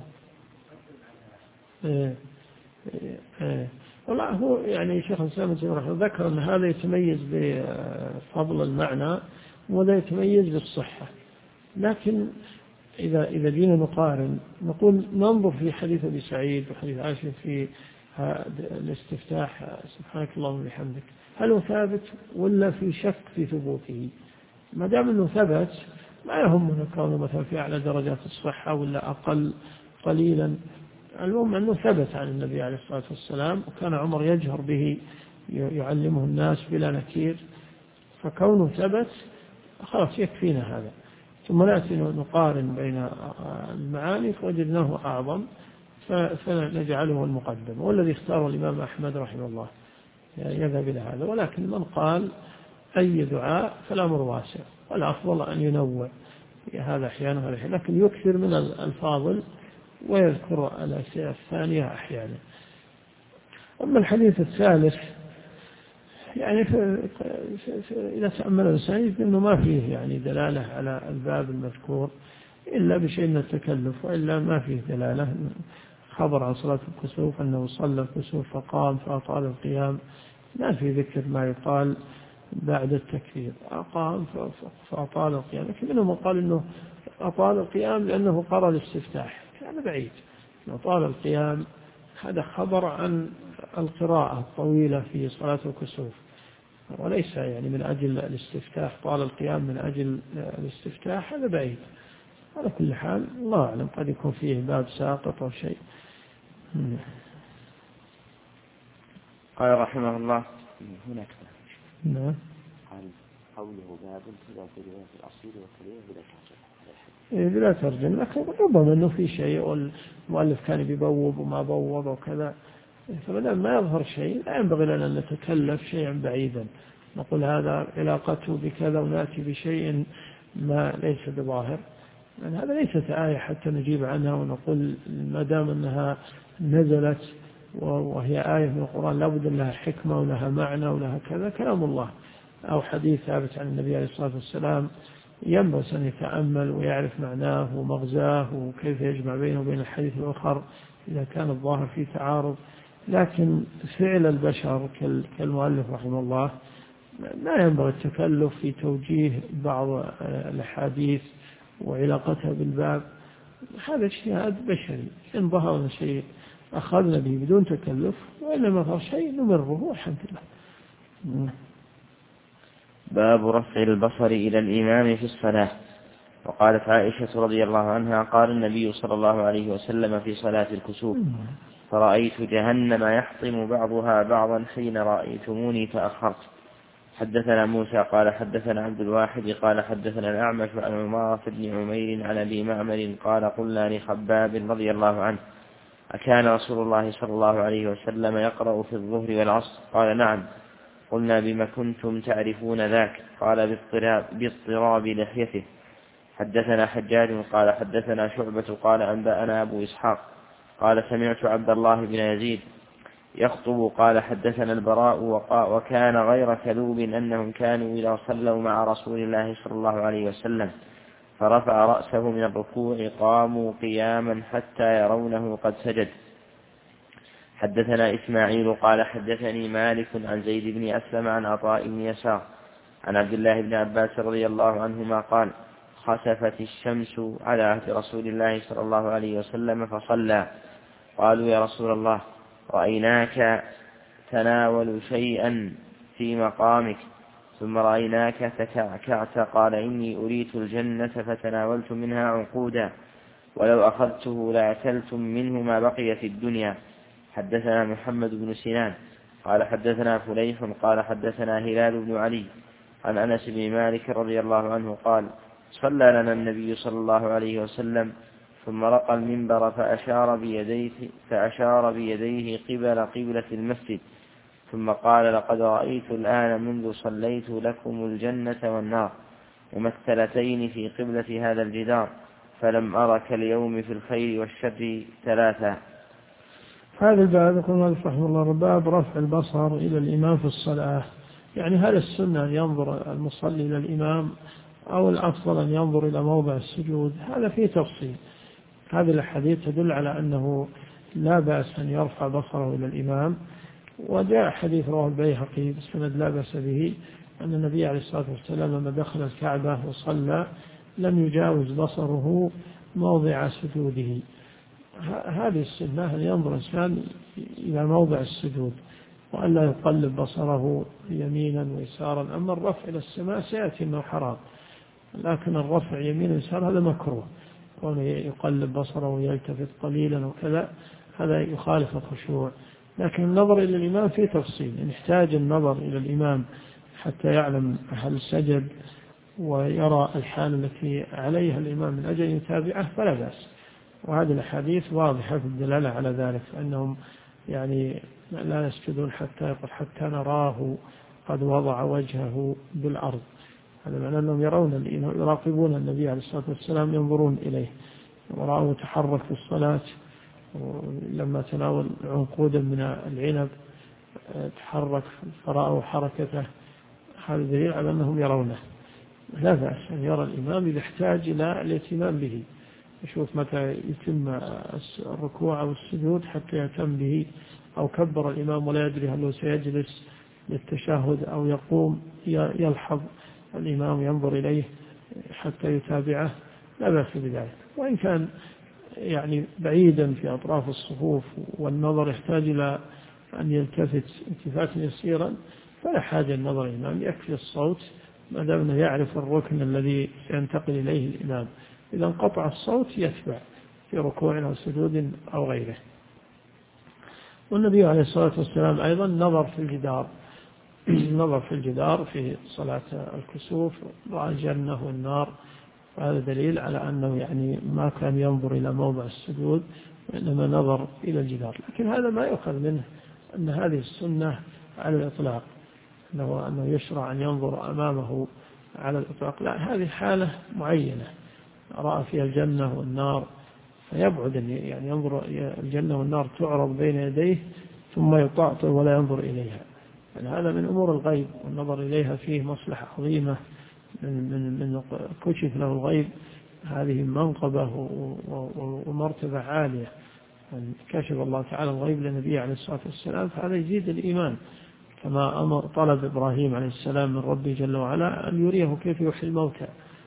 والله هو يعني شيخ الإسلام ابن تيمية ذكر أن هذا يتميز بفضل المعنى وهذا يتميز بالصحة. لكن إذا جينا نقارن نقول ننظر في حديث أبي سعيد وحديث عائشة في الاستفتاح سبحانك اللهم وبحمدك، هل هو ثابت ولا في شك في ثبوته؟ ما دام أنه ثبت ما يهمنا كونه مثلا في أعلى درجات الصحة ولا أقل قليلا، المهم أنه ثبت عن النبي عليه الصلاة والسلام، وكان عمر يجهر به يعلمه الناس بلا نكير، فكونه ثبت خلاص يكفينا هذا. ثم نأتي نقارن بين المعاني فوجدناه أعظم فنجعله المقدم، والذي اختاره الإمام أحمد رحمه الله يذهب إلى هذا. ولكن من قال أي دعاء فالأمر واسع، والأفضل أن ينوع هذا أحيانا وهذا أحيانا، لكن يكثر من الفاضل ويذكر الأشياء الثانية أحيانا. أما الحديث الثالث يعني إذا تأمل الإنسان يجد أنه ما فيه يعني دلالة على الباب المذكور إلا بشيء من التكلف، وإلا ما فيه دلالة. خبر عن صلاة الكسوف أنه صلى الكسوف فقام فأطال القيام، ما في ذكر ما يقال بعد التكبير، أقام فأطال القيام. لكن منهم قال أنه أطال القيام لأنه قرأ الاستفتاح، هذا بعيد. أطال القيام هذا خبر عن القراءة الطويلة في صلاة الكسوف، وليس يعني من أجل الاستفتاح. طال القيام من أجل الاستفتاح هذا بعيد. على كل حال الله أعلم، قد يكون فيه باب ساقط أو شيء. قال رحمه الله هناك نعم. قال قوله باب كذا في رواية الأصيل والكبير بلا بلا ترجم، لكن ربما أنه في شيء والمؤلف كان بيبوب وما بوب وكذا، فمدام ما يظهر شيء لا ينبغي لنا أن نتكلف شيئا بعيدا نقول هذا علاقته بكذا ونأتي بشيء ما ليس بظاهر، لأن هذا ليست آية حتى نجيب عنها ونقول ما دام أنها نزلت وهي آية من القرآن لابد لها حكمة ولها معنى ولها كذا. كلام الله أو حديث ثابت عن النبي عليه الصلاة والسلام ينبغي أن يتأمل ويعرف معناه ومغزاه وكيف يجمع بينه وبين الحديث الآخر إذا كان الظاهر فيه تعارض. لكن فعل البشر كالمؤلف رحمه الله لا ينبغي التكلف في توجيه بعض الأحاديث وعلاقتها بالباب، هذا اجتهاد بشري. إن ظهر شيء أخذنا به بدون تكلف، وإن ما ظهر شيء نمره والحمد لله. باب رفع البصر إلى الإمام في الصلاة. وقالت عائشة رضي الله عنها قال النبي صلى الله عليه وسلم في صلاة الكسوف فرأيت جهنم يحطم بعضها بعضا حين رأيتموني فأخرت. حدثنا موسى قال حدثنا عبد الواحد قال حدثنا الأعمش عن عمارة بن عمير عن أبي معمر قال قلنا لخباب رضي الله عنه أكان رسول الله صلى الله عليه وسلم يقرأ في الظهر والعصر؟ قال نعم. قلنا بما كنتم تعرفون ذاك؟ قال باضطراب لحيته. حدثنا حجاج قال حدثنا شعبة قال أنبأنا أبو إسحاق قال سمعت عبد الله بن يزيد يخطب قال حدثنا البراء وكان غير كذوب أنهم كانوا إذا صلوا مع رسول الله صلى الله عليه وسلم فرفع رأسه من الركوع قاموا قياما حتى يرونه قد سجد. حدثنا إسماعيل قال حدثني مالك عن زيد بن أسلم عن عطاء بن يسار عن عبد الله بن عباس رضي الله عنهما قال خسفت الشمس على عهد رسول الله صلى الله عليه وسلم فصلى. قالوا يا رسول الله رأيناك تناول شيئا في مقامك ثم رأيناك تكعكعت. قال إني أريت الجنة فتناولت منها عنقودا ولو أخذته لأكلتم منه ما بقي في الدنيا. حدثنا محمد بن سنان قال حدثنا فليح قال حدثنا هلال بن علي عن أنس بن مالك رضي الله عنه قال صلى لنا النبي صلى الله عليه وسلم ثم رقى المنبر فأشار بيديه قبل قبلة المسجد ثم قال لقد رأيت الآن منذ صليت لكم الجنة والنار ممثلتين في قبلة هذا الجدار فلم أرك اليوم في الخير والشر ثلاثا. هذا الباب يقول رحمه الله باب رفع البصر إلى الإمام في الصلاة. يعني هل السنة أن ينظر المصلي إلى الإمام أو الأفضل أن ينظر إلى موضع السجود؟ هذا فيه تفصيل. هذه الحديث تدل على أنه لا بأس أن يرفع بصره إلى الإمام، وجاء حديث رواه البيهقي بسند لا بأس به أن النبي عليه الصلاة والسلام لما دخل الكعبة وصلى لم يجاوز بصره موضع سجوده. هذه السنة أن ينظر الإنسان إلى موضع السجود وأن لا يقلب بصره يمينا ويسارا. أما الرفع إلى السماء سيأتي أنه حرام، لكن الرفع يمين ويسار هذا مكروه، كونه يقلب بصره ويلتفت قليلا وكذا هذا يخالف الخشوع. لكن النظر إلى الإمام فيه تفصيل، إن احتاج النظر إلى الإمام حتى يعلم هل سجد ويرى الحال التي عليها الإمام من أجل يتابعه فلا بأس. وهذه الحديث واضحة في الدلالة على ذلك، أنهم يعني لا يسجدون حتى يقول حتى نراه قد وضع وجهه بالأرض. هذا معنى أنهم يراقبون النبي عليه الصلاة والسلام، ينظرون إليه. ورأوا تحرك في الصلاة لما تناول عنقودا من العنب تحرك فرأوا حركته، هذا دليل على أنهم يرونه. لا بأس أن يرى الإمام إذا احتاج إلى الاهتمام به، يشوف متى يتم الركوع أو السجود حتى يهتم به، أو كبر الإمام ولا يدري هل هو سيجلس للتشهد أو يقوم، يلحظ الإمام ينظر إليه حتى يتابعه، لا بأس بذلك. وإن كان يعني بعيدا في أطراف الصفوف والنظر يحتاج إلى أن يلتفت التفاتا يسيرا، فلا حاجة النظر الإمام، يكفي الصوت ما دام أنه يعرف الركن الذي سينتقل إليه الإمام. إذا انقطع الصوت يتبع في ركوع أو سجود أو غيره. والنبي عليه الصلاة والسلام أيضا نظر في الجدار، نظر في الجدار في صلاة الكسوف، رأى الجنة والنار، وهذا دليل على أنه يعني ما كان ينظر إلى موضع السجود وإنما نظر إلى الجدار. لكن هذا ما يؤخذ منه أن هذه السنة على الإطلاق، أنه يشرع أن ينظر أمامه على الإطلاق، لا، هذه حالة معينة رأى فيها الجنة والنار فيبعد أن يعني ينظر الجنة والنار تعرض بين يديه ثم يطاطئ ولا ينظر إليها، يعني هذا من أمور الغيب، والنظر إليها فيه مصلحة عظيمة من كشف له الغيب، هذه منقبة ومرتبة عالية. يعني كشف الله تعالى الغيب للنبي عليه الصلاة والسلام، فهذا يزيد الإيمان، كما أمر طلب إبراهيم عليه السلام من ربي جل وعلا أن يريه كيف يحيي الموتى،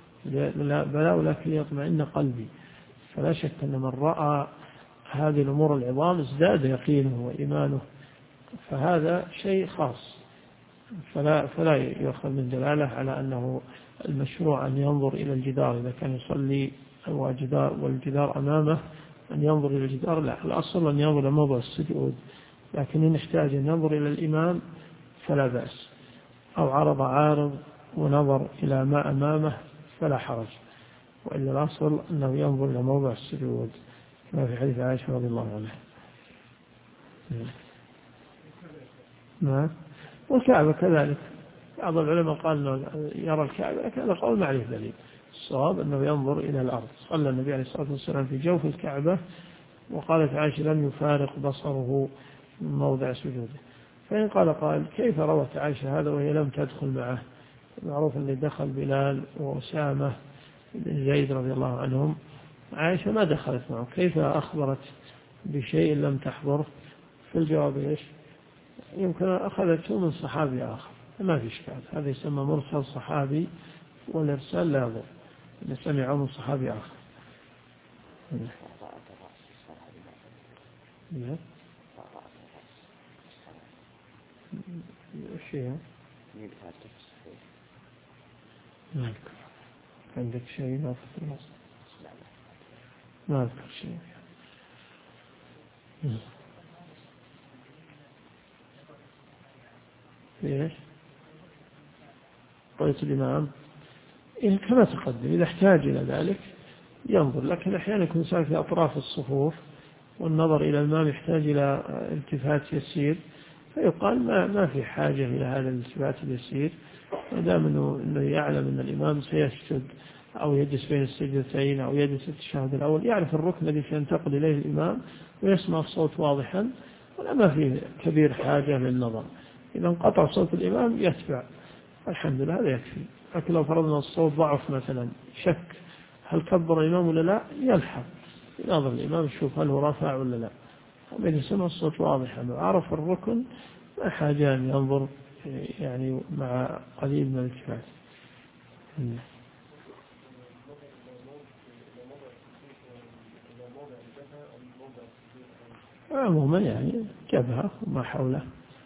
بلى ولكن ليطمئن قلبي. فلا شك أن من رأى هذه الأمور العظام ازداد يقينه وإيمانه، فهذا شيء خاص، فلا يؤخذ من دلالة على أنه المشروع أن ينظر إلى الجدار إذا كان يصلي والجدار أمامه أن ينظر إلى الجدار، لا، الأصل أن ينظر إلى موضع السجود، لكن إن احتاج أن ينظر إلى الإمام فلا بأس، أو عارض ونظر إلى ما أمامه فلا حرج، وإلا الأصل أنه ينظر إلى موضع السجود كما في حديث عائشة رضي الله عنها. نعم. والكعبة كذلك، بعض العلماء قال أنه يرى الكعبة، لكن هذا قول معرف دليل، الصواب أنه ينظر إلى الأرض. صلى النبي عليه الصلاة والسلام في جوف الكعبة، وقالت عائشة لم يفارق بصره من موضع سجوده. فإن قال قائل كيف روت عائشة هذا وهي لم تدخل معه؟ معروف أن دخل بلال وأسامة بن زيد رضي الله عنهم، عائشة ما دخلت معه، كيف أخبرت بشيء لم تحضره؟ في الجواب إيش؟ يمكن أخذته من صحابي آخر، ما في إشكال، هذا يسمى مرسل صحابي، والإرسال لا يضر، إذا سمعه من صحابي آخر. شيء عندك شيء ما في النص؟ ما أذكر شيء. ليش؟ رؤية الإمام كما تقدم، إذا احتاج إلى ذلك ينظر، لكن أحيانا يكون سائل في أطراف الصفوف والنظر إلى الإمام يحتاج إلى التفات يسير، فيقال ما في حاجة إلى هذا الالتفات اليسير، ما دام أنه يعلم أن الإمام سيسجد أو يجلس بين السجدتين أو يجلس التشهد الأول، يعرف الركن الذي سينتقل إليه الإمام ويسمع الصوت واضحا، ولا ما في كبير حاجة للنظر. إذا انقطع صوت الإمام يتبع، الحمد لله هذا يكفي. لكن لو فرضنا الصوت ضعف مثلا، شك هل كبر الإمام ولا لا، يلحظ ينظر الإمام يشوف هل هو رفع ولا لا، أما إذا سمع الصوت واضحا وعرف الركن ما حاجة أن ينظر يعني مع قليل من الالتفات. عموما يعني جبهة وما حوله.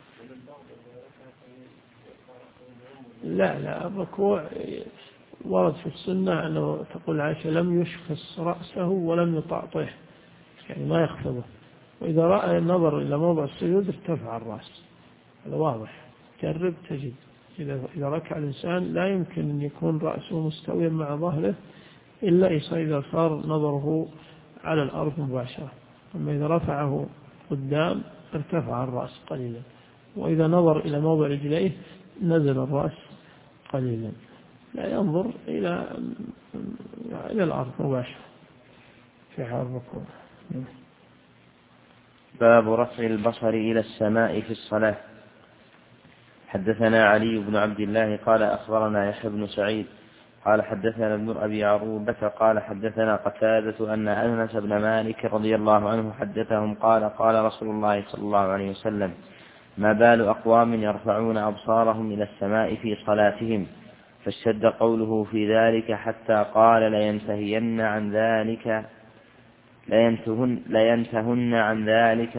لا الركوع ورد في السنة أنه تقول عائشة لم يشخص رأسه ولم يطأطه، يعني ما يخفضه، وإذا رأى النظر إلى موضع السجود ارتفع الرأس، هذا واضح، جرب تجد. إذا ركع الإنسان لا يمكن أن يكون رأسه مستويا مع ظهره إلا إذا صار نظره على الأرض مباشرة، أما إذا رفعه قدام ارتفع الرأس قليلا، وإذا نظر إلى موضع رجليه نزل الرأس قليلا، لا ينظر إلى الأرض مباشرة في حال الركوع. باب رفع البصر إلى السماء في الصلاة. حدثنا علي بن عبد الله قال أخبرنا يحيى بن سعيد قال حدثنا ابن أبي عروبة قال حدثنا قتادة أن أنس بن مالك رضي الله عنه حدثهم قال قال رسول الله صلى الله عليه وسلم ما بال أقوام يرفعون أبصارهم إلى السماء في صلاتهم فاشتد قوله في ذلك حتى قال لينتهن عن ذلك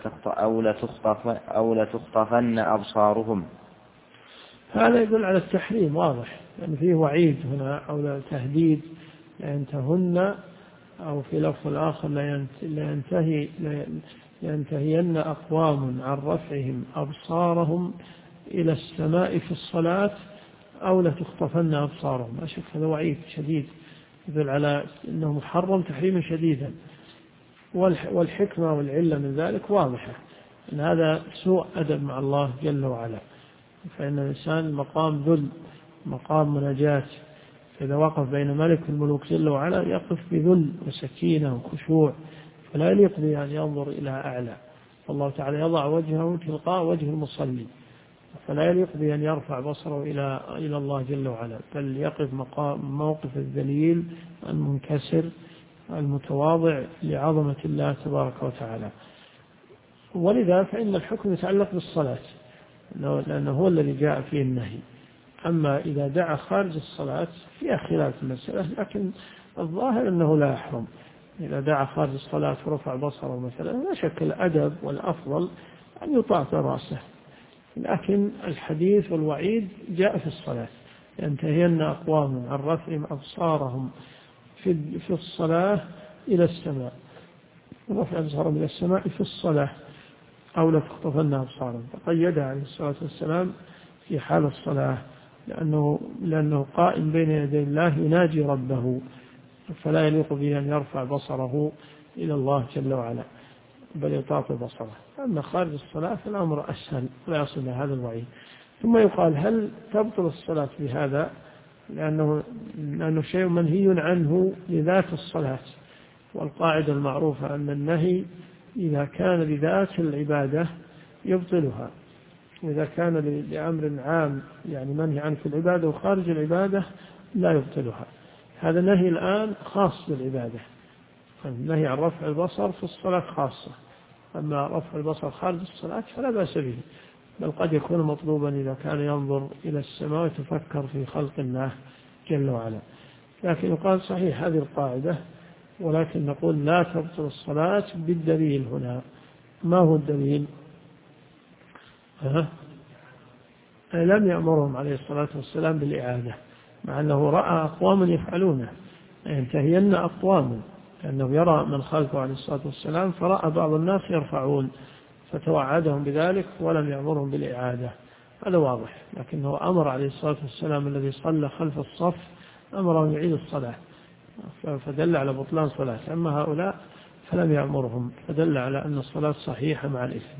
أو لتخطفن أبصارهم. هذا يدل على التحريم واضح، يعني فيه وعيد هنا أو تهديد لينتهن، أو في لفظ الآخر لينتهين أقوام عن رفعهم أبصارهم إلى السماء في الصلاة أو لتخطفن أبصارهم. لا شك هذا وعيد شديد يدل على أنه محرم تحريما شديدا، والحكمة والعلة من ذلك واضحة، أن هذا سوء أدب مع الله جل وعلا. فإن الإنسان مقام ذل، مقام مناجاة، فإذا وقف بين ملك الملوك جل وعلا يقف بذل وسكينة وخشوع، فلا يليق به أن ينظر إلى أعلى. فالله تعالى يضع وجهه تلقاء وجه المصلي، فلا يليق به أن يرفع بصره إلى الله جل وعلا، بل يقف موقف الذليل المنكسر المتواضع لعظمة الله تبارك وتعالى. ولذا فإن الحكم يتعلق بالصلاة، لأنه هو الذي جاء فيه النهي. أما إذا دعا خارج الصلاة فيها خلاف المسألة، لكن الظاهر أنه لا يحرم. إذا دعا خارج الصلاة ورفع بصره مثلا، لا شك الأدب والأفضل أن يطاع رأسه، لكن الحديث والوعيد جاء في الصلاة، ينتهين أقوام عن رفعهم أبصارهم في الصلاة إلى السماء، رفع أبصارهم إلى السماء في الصلاة أو لتخطفن أبصارهم. فقيدها عليه الصلاة والسلام في حال الصلاة، لأنه قائم بين يدي الله يناجي ربه، فلا يليق به أن يرفع بصره إلى الله جل وعلا، بل يطاط بصره. أما خارج الصلاة فالأمر أسهل ولا يصل هذا الوعيد. ثم يقال هل تبطل الصلاة بهذا؟ لأنه شيء منهي عنه لذات الصلاة، والقاعدة المعروفة أن النهي إذا كان لذات العبادة يبطلها، وإذا كان لأمر عام يعني منهي عنه في العبادة وخارج العبادة لا يبطلها. هذا النهي الآن خاص بالعبادة، النهي عن رفع البصر في الصلاة خاصة، أما رفع البصر خارج الصلاة فلا بأس به، بل قد يكون مطلوبا إذا كان ينظر إلى السماء ويتفكر في خلق الله جل وعلا. لكن يقال صحيح هذه القاعدة، ولكن نقول لا تبطل الصلاة بالدليل هنا. ما هو الدليل؟ لم يأمرهم عليه الصلاة والسلام بالإعادة، مع أنه رأى أقواما يفعلونه، ينتهين أقواما، لأنه يرى من خلفه عليه الصلاة والسلام، فرأى بعض الناس يرفعون فتوعدهم بذلك ولم يأمرهم بالإعادة. هذا واضح، لكنه أمر عليه الصلاة والسلام الذي صلى خلف الصف أمرهم يعيد الصلاة، فدل على بطلان صلاة. أما هؤلاء فلم يأمرهم، فدل على أن الصلاة صحيحة مع الإثم.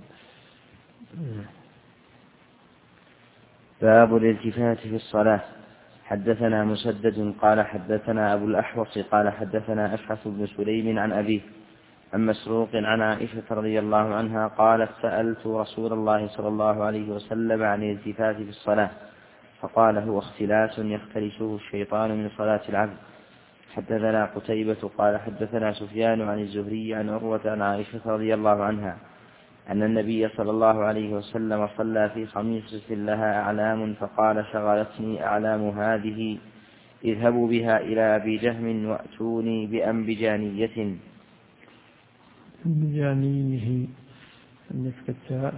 باب الالتفات في الصلاة. حدثنا مسدد قال حدثنا أبو الأحوص قال حدثنا أشعث بن سليم عن أبيه عن مسروق عن عائشة رضي الله عنها قالت سألت رسول الله صلى الله عليه وسلم عن الالتفات في الصلاة فقال هو اختلاس يختلسه الشيطان من صلاة العبد. حدثنا قتيبة قال حدثنا سفيان عن الزهري عن عروة عن عائشة رضي الله عنها أن النبي صلى الله عليه وسلم صلى في خميصة لها أعلام فقال شغلتني أعلام هذه اذهبوا بها إلى أبي جهم وأتوني بأنبجانية. أنبجانيه عندك التاء،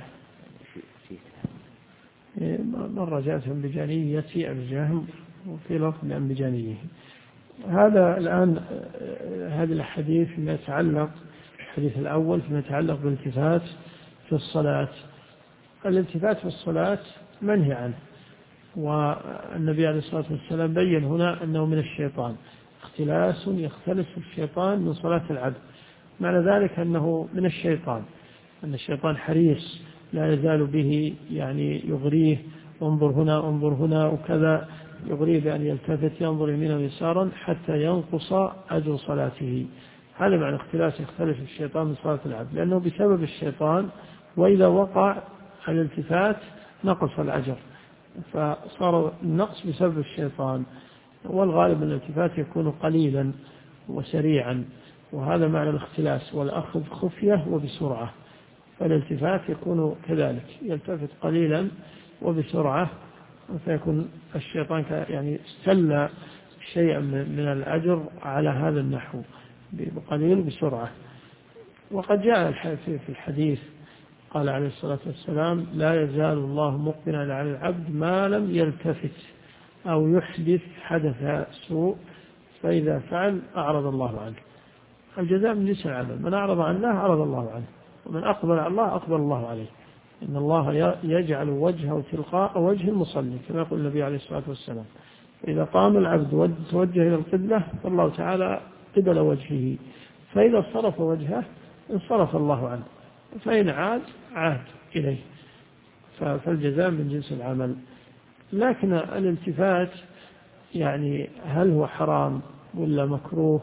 مرة جاءت أنبجانية أبي جهم وفي لفظ أنبجانيه. هذا الآن هذا الحديث فيما يتعلق، الحديث الأول فيما يتعلق بالالتفات في الصلاة. الالتفات في الصلاة منهي عنه، والنبي عليه الصلاة والسلام بين هنا أنه من الشيطان، اختلاس يختلس الشيطان من صلاة العبد. معنى ذلك أنه من الشيطان، أن الشيطان حريص لا يزال به يعني يغريه انظر هنا انظر هنا وكذا، يغريه بأن يلتفت ينظر يمينا ويسارا حتى ينقص أجر صلاته. هذا معنى اختلاس يختلف الشيطان من صلاة العبد، لأنه بسبب الشيطان، وإذا وقع الالتفات نقص الأجر، فصار النقص بسبب الشيطان. والغالب أن الالتفات يكون قليلا وسريعا، وهذا معنى الاختلاس، والأخذ خفية وبسرعة. فالالتفات يكون كذلك، يلتفت قليلا وبسرعة، فيكون الشيطان يعني استلى شيئا من الأجر على هذا النحو بقليل بسرعة. وقد جاء في الحديث قال عليه الصلاة والسلام: لا يزال الله مقبلا على العبد ما لم يلتفت أو يحدث حدث سوء، فإذا فعل أعرض الله عنه. الجزاء من جنس العمل، من أعرض عن الله أعرض الله عنه، ومن أقبل على الله أقبل الله عليه. إن الله يجعل وجهه تلقاء وجه المصلي، كما يقول النبي عليه الصلاة والسلام: إذا قام العبد وتوجه إلى القبلة فالله تعالى قبل وجهه، فإذا صرف وجهه انصرف الله عنه، فإن عاد إليه. فالجزاء من جنس العمل. لكن الالتفات يعني هل هو حرام ولا مكروه؟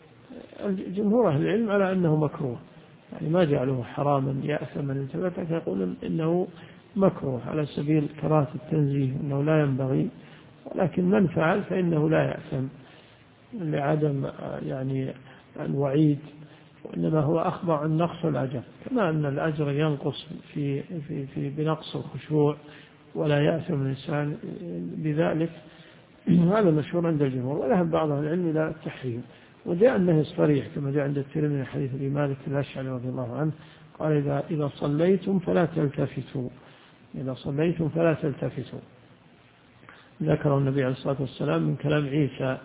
جمهور أهل العلم على أنه مكروه، يعني ما جعلوه حراما يأثم من الالتفات، لكن يقولون إنه مكروه على سبيل كراهة التنزيه، إنه لا ينبغي. ولكن من فعل فإنه لا يأثم لعدم يعني الوعيد، وإنما هو أخبر عن نقص الأجر، كما أن الأجر ينقص في بنقص الخشوع ولا يأثم الإنسان بذلك. هذا مشهور عند الجمهور، وذهب بعض أهل العلم إلى التحريم. وجاء النهي الصريح كما جاء عند الترمذي من حديث أبي مالك الأشعري رضي الله عنه قال: إذا صليتم فلا تلتفتوا، إذا صليتم فلا تلتفتوا. ذكر النبي عليه الصلاة والسلام من كلام عيسى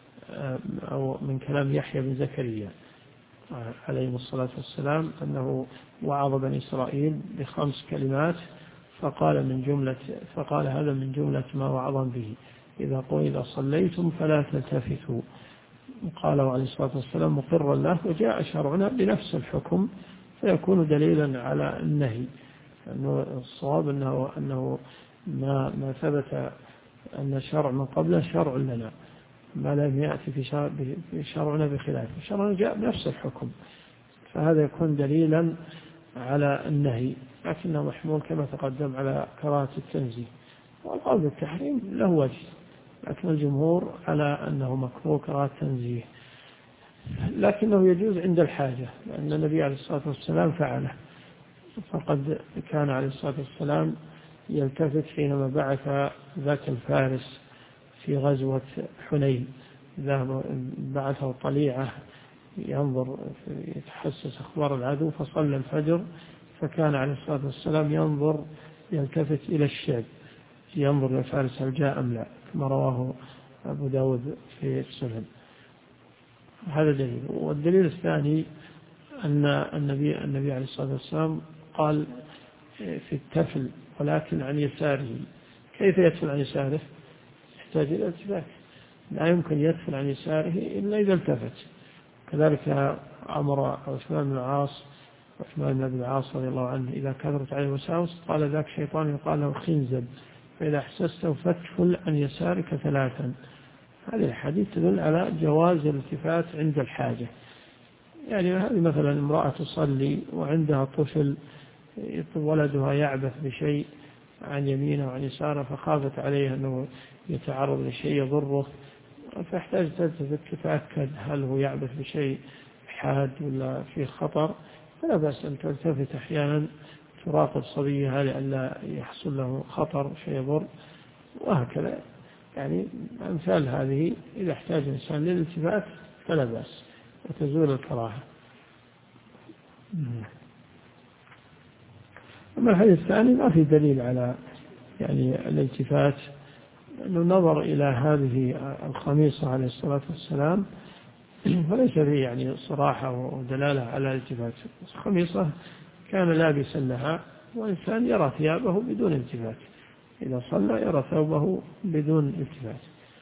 أو من كلام يحيى بن زكريا عليه الصلاة والسلام أنه وعظ بني إسرائيل ب5 كلمات، فقال هذا من جملة ما وعظهم به: إذا صليتم فلا تلتفتوا. قال عليه الصلاة والسلام مقرا له، وجاء شرعنا بنفس الحكم، فيكون دليلا على النهي. أنه الصواب أنه ما ثبت أن شرع من قبله شرع لنا، ما لم يأتي في شرعنا بخلاف شرعنا جاء بنفس الحكم، فهذا يكون دليلا على النهي، لكنه محمول كما تقدم على كراهة التنزيه. والقول بالتحريم له وجه، لكن الجمهور على أنه مكروه كراهة التنزيه، لكنه يجوز عند الحاجة، لأن النبي عليه الصلاة والسلام فعله. فقد كان عليه الصلاة والسلام يلتفت حينما بعث ذاك الفارس في غزوة حنين، بعثه طليعة ينظر يتحسس أخبار العدو، فصلى الفجر، فكان عليه الصلاة والسلام يلتفت إلى الشعب، ينظر إلى الفارس هل جاء أم لا، كما رواه أبو داود في السنن. هذا دليل. والدليل الثاني أن النبي عليه الصلاة والسلام قال في التفل ولكن عن يساره. كيف يتفل عن يساره؟ يحتاج إلى التفات، لا يمكن يتفل عن يساره إلا إذا التفت. كذلك أمر عثمان بن العاص رضي الله عنه إذا كثرت عليه الوساوس قال ذاك شيطان يقال له خنزب، فإذا أحسسته فاتفل عن يسارك 3. هذه الحديث تدل على جواز الالتفات عند الحاجة. يعني هذه مثلا امرأة تصلي وعندها طفل ولدها يعبث بشيء عن يمينه وعن يساره، فخافت عليه أنه يتعرض لشيء يضره، فاحتاج تلتفت تتأكد هل هو يعبث بشيء حاد ولا فيه خطر، فلا بأس أن تلتفت أحيانا تراقب صبيها لئلا يحصل له خطر شيء يضر، وهكذا. يعني أمثال هذه إذا احتاج الإنسان للالتفات فلا بأس وتزول الكراهة. أما الحديث الثاني ما في دليل على يعني الالتفات، لأنه نظر إلى هذه الخميصة عليه الصلاة والسلام فليس فيه يعني صراحة ودلالة على الالتفات. الخميصة كان لابسا لها، وإنسان يرى ثيابه بدون التفات، إذا صلى يرى ثوبه بدون التفات.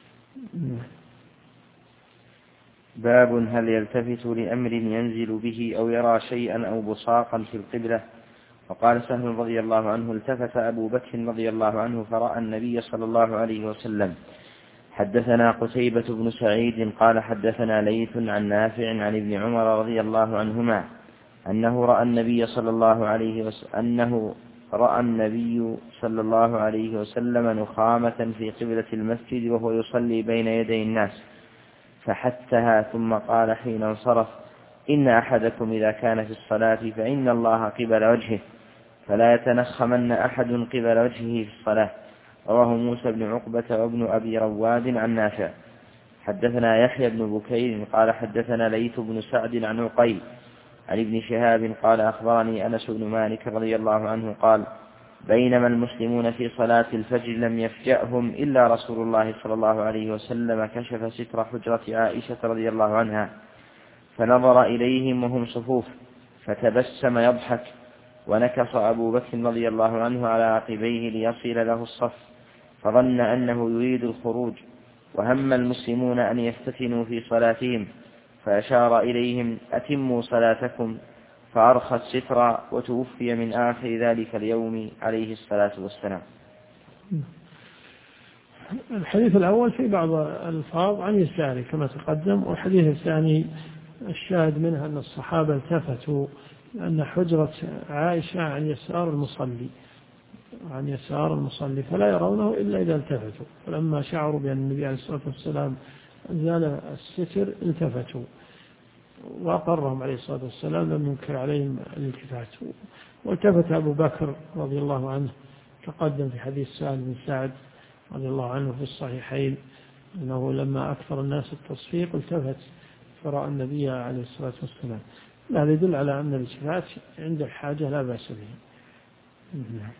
باب هل يلتفت لأمر ينزل به أو يرى شيئا أو بصاقا في القبلة. وقال سهل رضي الله عنه: التفت أبو بكر رضي الله عنه فرأى النبي صلى الله عليه وسلم. حدثنا قتيبة بن سعيد قال حدثنا ليث عن نافع عن ابن عمر رضي الله عنهما أنه رأى النبي صلى الله عليه وسلم رأى النبي صلى الله عليه وسلم نخامة في قبلة المسجد وهو يصلي بين يدي الناس فحثها ثم قال حين انصرف: إن أحدكم إذا كان في الصلاة فإن الله قبل وجهه فلا يتنخمن أحد قبل وجهه في الصلاة. رواه موسى بن عقبة وابن أبي رواد عن نافع. حدثنا يحيى بن بكير قال حدثنا ليث بن سعد عن عقيل عن ابن شهاب قال أخبرني أنس بن مالك رضي الله عنه قال: بينما المسلمون في صلاة الفجر لم يفجأهم إلا رسول الله صلى الله عليه وسلم كشف ستر حجرة عائشة رضي الله عنها فنظر إليهم وهم صفوف فتبسم يضحك، ونكص أبو بكر رضي الله عنه على عقبيه ليصل له الصف فظن أنه يريد الخروج، وهم المسلمون أن يفتتنوا في صلاتهم فأشار إليهم: أتموا صلاتكم، فأرخى الستر وتوفي من آخر ذلك اليوم عليه الصلاة والسلام. الحديث الأول في بعض الألفاظ عن يساره كما تقدم، والحديث الثاني الشاهد منها أن الصحابة التفتوا أن حجرة عائشة عن يسار المصلي فلا يرونه إلا إذا التفتوا، فلما شعروا بأن النبي عليه الصلاة والسلام زال الستر التفتوا، وأقرهم عليه الصلاة والسلام لم ينكر عليهم الالتفات. والتفت أبو بكر رضي الله عنه تقدم في حديث سهل بن سعد رضي الله عنه في الصحيحين أنه لما أكثر الناس التصفيق التفت فرأى النبي عليه الصلاة والسلام. هذا يدل على أن الالتفات عند الحاجة لا بأس به.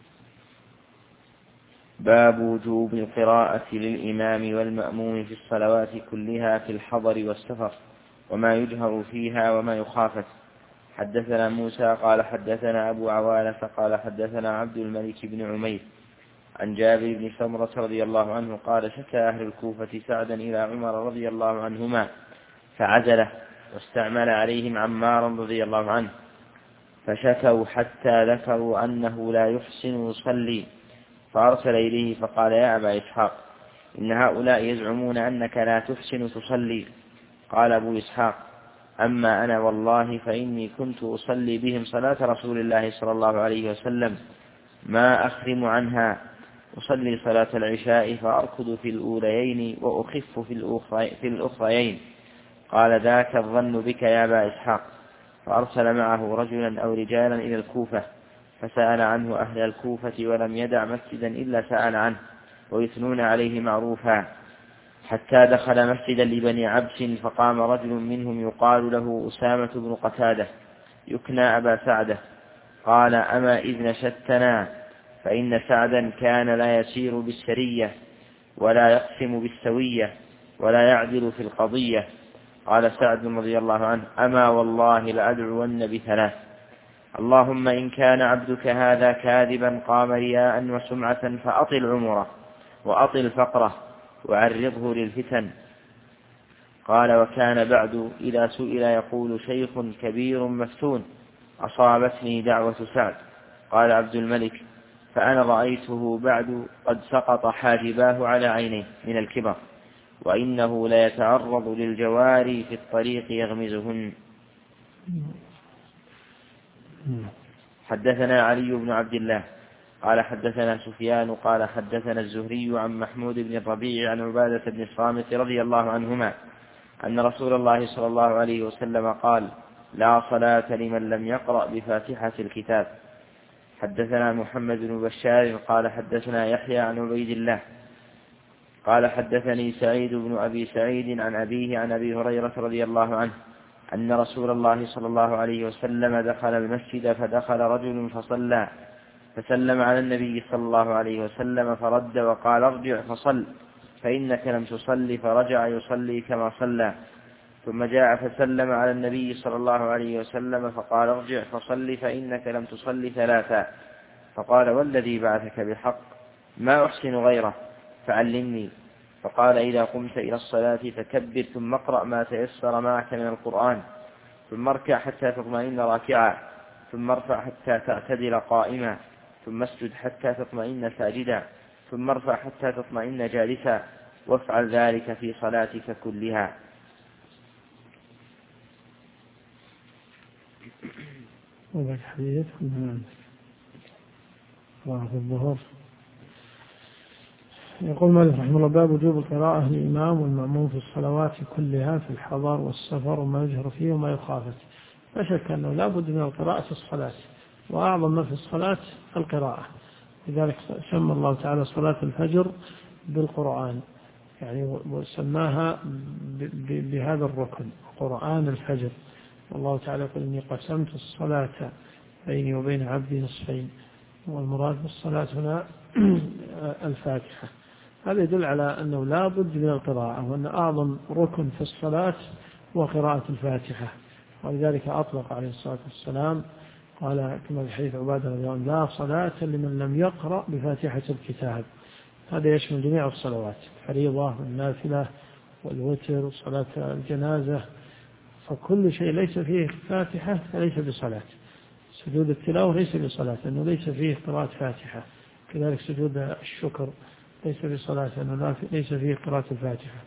باب وجوب القراءة للإمام والمأموم في الصلوات كلها في الحضر والسفر، وما يجهر فيها وما يخافت. حدثنا موسى قال حدثنا أبو عوانة قال حدثنا عبد الملك بن عمير عن جابر بن سمرة رضي الله عنه قال: شكى أهل الكوفة سعدا إلى عمر رضي الله عنهما فعزله، واستعمل عليهم عمارا رضي الله عنه، فشكوا حتى ذكروا أنه لا يحسن يصلي، فأرسل إليه فقال: يا أبا إسحاق، إن هؤلاء يزعمون أنك لا تحسن تصلي. قال أبو إسحاق: أما أنا والله فإني كنت أصلي بهم صلاة رسول الله صلى الله عليه وسلم ما أخرم عنها، أصلي صلاة العشاء فأركض في الأوليين وأخف في الأخريين. قال: ذاك الظن بك يا أبا إسحاق. فأرسل معه رجلا أو رجالا إلى الكوفة فسأل عنه أهل الكوفة، ولم يدع مسجدا إلا سأل عنه ويثنون عليه معروفا، حتى دخل مسجدا لبني عبس فقام رجل منهم يقال له أسامة بن قتادة يكنى أبا سعدة، قال: أما إذ نشدتنا، فإن سعدا كان لا يسير بالسرية ولا يقسم بالسوية ولا يعدل في القضية. قال سعد رضي الله عنه: أما والله لأدعون بثلاث: اللهم إن كان عبدك هذا كاذبا قام رياء وسمعة فأطل عمره وأطل فقره وعرضه للفتن. قال: وكان بعد إذا سئل يقول: شيخ كبير مفتون أصابتني دعوة سعد. قال عبد الملك: فأنا رأيته بعد قد سقط حاجباه على عينيه من الكبر، وإنه لا يتعرض للجواري في الطريق يغمزهن. حدثنا علي بن عبد الله قال حدثنا سفيان قال حدثنا الزهري عن محمود بن الربيع عن عبادة بن الصامت رضي الله عنهما أن رسول الله صلى الله عليه وسلم قال: لا صلاة لمن لم يقرأ بفاتحة الكتاب. حدثنا محمد بن بشار قال حدثنا يحيى عن عبيد الله قال حدثني سعيد بن أبي سعيد عن أبيه عن أبي هريرة رضي الله عنه أن رسول الله صلى الله عليه وسلم دخل المسجد فدخل رجل فصلى فسلم على النبي صلى الله عليه وسلم فرد وقال: ارجع فصل فإنك لم تصلي، فرجع يصلي كما صلى، ثم جاء فسلم على النبي صلى الله عليه وسلم فقال: ارجع فصل فإنك لم تصلي ثلاثا، فقال: والذي بعثك بالحق ما أحسن غيره فعلمني. فقال: إذا قمت إلى الصلاة فكبر ثم اقرأ ما تيسر معك من القرآن، ثم اركع حتى تطمئن راكعا، ثم ارفع حتى تعتدل قائما، ثم اسجد حتى تطمئن ساجدا، ثم ارفع حتى تطمئن جالسا، وافعل ذلك في صلاتك كلها. في الظهر. يقول مالك رحمه الله: باب وجوب القراءة للإمام والمأموم في الصلوات كلها في الحضر والسفر وما يجهر فيه وما يخافت. لا شك أنه لا بد من القراءة في الصلاة، وأعظم ما في الصلاة القراءة. لذلك سمى الله تعالى صلاة الفجر بالقرآن، يعني سماها بهذا الركن، قرآن الفجر. والله تعالى يقول: إني قسمت الصلاة بيني وبين عبدي نصفين. والمراد بالصلاة هنا الفاتحة. هذا يدل على أنه لا بد من القراءة، وأن أعظم ركن في الصلاة هو قراءة الفاتحة. ولذلك أطلق عليه الصلاة والسلام، قال كما في حديث عبادة رضي الله عنه: لا صلاة لمن لم يقرأ بفاتحة الكتاب. هذا يشمل جميع الصلوات، الفريضة والنافلة والوتر وصلاة الجنازة، فكل شيء ليس فيه فاتحة فليس بصلاة. سجود التلاوة ليس بصلاة لأنه ليس فيه قراءة فاتحة، كذلك سجود الشكر ليس بصلاة لأنه ليس فيه قراءة الفاتحة.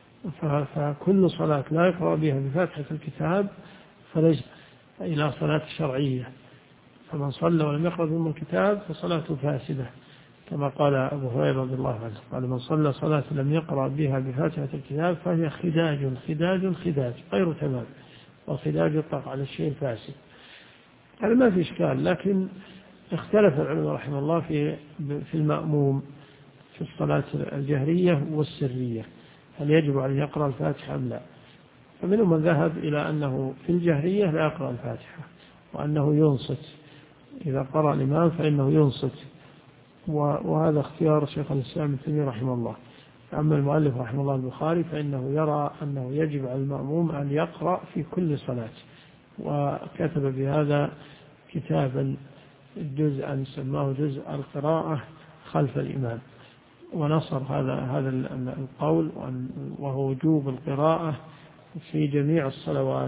فكل صلاة لا يقرأ بها بفاتحة الكتاب فليس إلى صلاة شرعية. فمن صلى ولم يقرأ بأم الكتاب فصلاته فاسدة، كما قال أبو هريرة رضي الله عنه قال: من صلى صلاة لم يقرأ بها بفاتحة الكتاب فهي خداج خداج خداج غير تمام، والخداج يطلق على الشيء الفاسد. هذا ما في إشكال، لكن اختلف العلماء رحمه الله في المأموم في الصلاة الجهرية والسرية، هل يجب أن يقرأ الفاتحة أم لا؟ فمنهم من ذهب إلى أنه في الجهرية لا يقرأ الفاتحة، وأنه ينصت إذا قرأ الإمام فإنه ينصت، وهذا اختيار شيخ الإسلام ابن تيمية رحمه الله. أما المؤلف رحمه الله البخاري فإنه يرى أنه يجب على المأموم أن يقرأ في كل صلاة، وكتب بهذا كتابا جزءا سماه جزء القراءة خلف الإمام، ونصر هذا القول، وهو وجوب القراءة في جميع الصلوات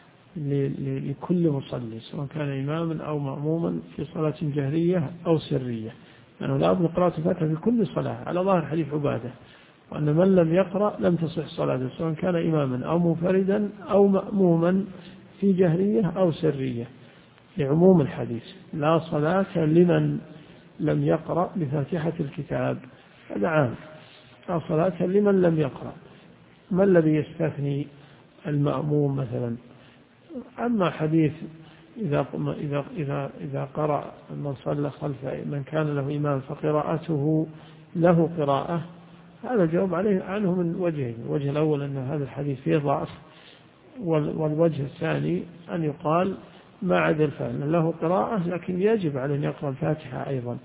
لكل مصلي سواء كان إماما أو مأموما في صلاة جهرية أو سرية، لأنه لا بد قراءة الفاتحة في كل صلاة على ظاهر حديث عبادة، وأن من لم يقرأ لم تصح صلاته سواء كان إماما أو منفردا أو مأموما في جهرية أو سرية، لعموم الحديث: لا صلاة لمن لم يقرأ بفاتحة الكتاب. هذا عام، لا صلاة لمن لم يقرأ. ما الذي يستثني المأموم مثلا؟ أما حديث إذا قرأ من صلى خلف من كان له إمام فقراءته له قراءة، هذا الجواب عنه من وجهين: الوجه الأول أن هذا الحديث فيه ضعف، والوجه الثاني أن يقال ما عدا الفعل له قراءة لكن يجب عليه أن يقرأ الفاتحة أيضا،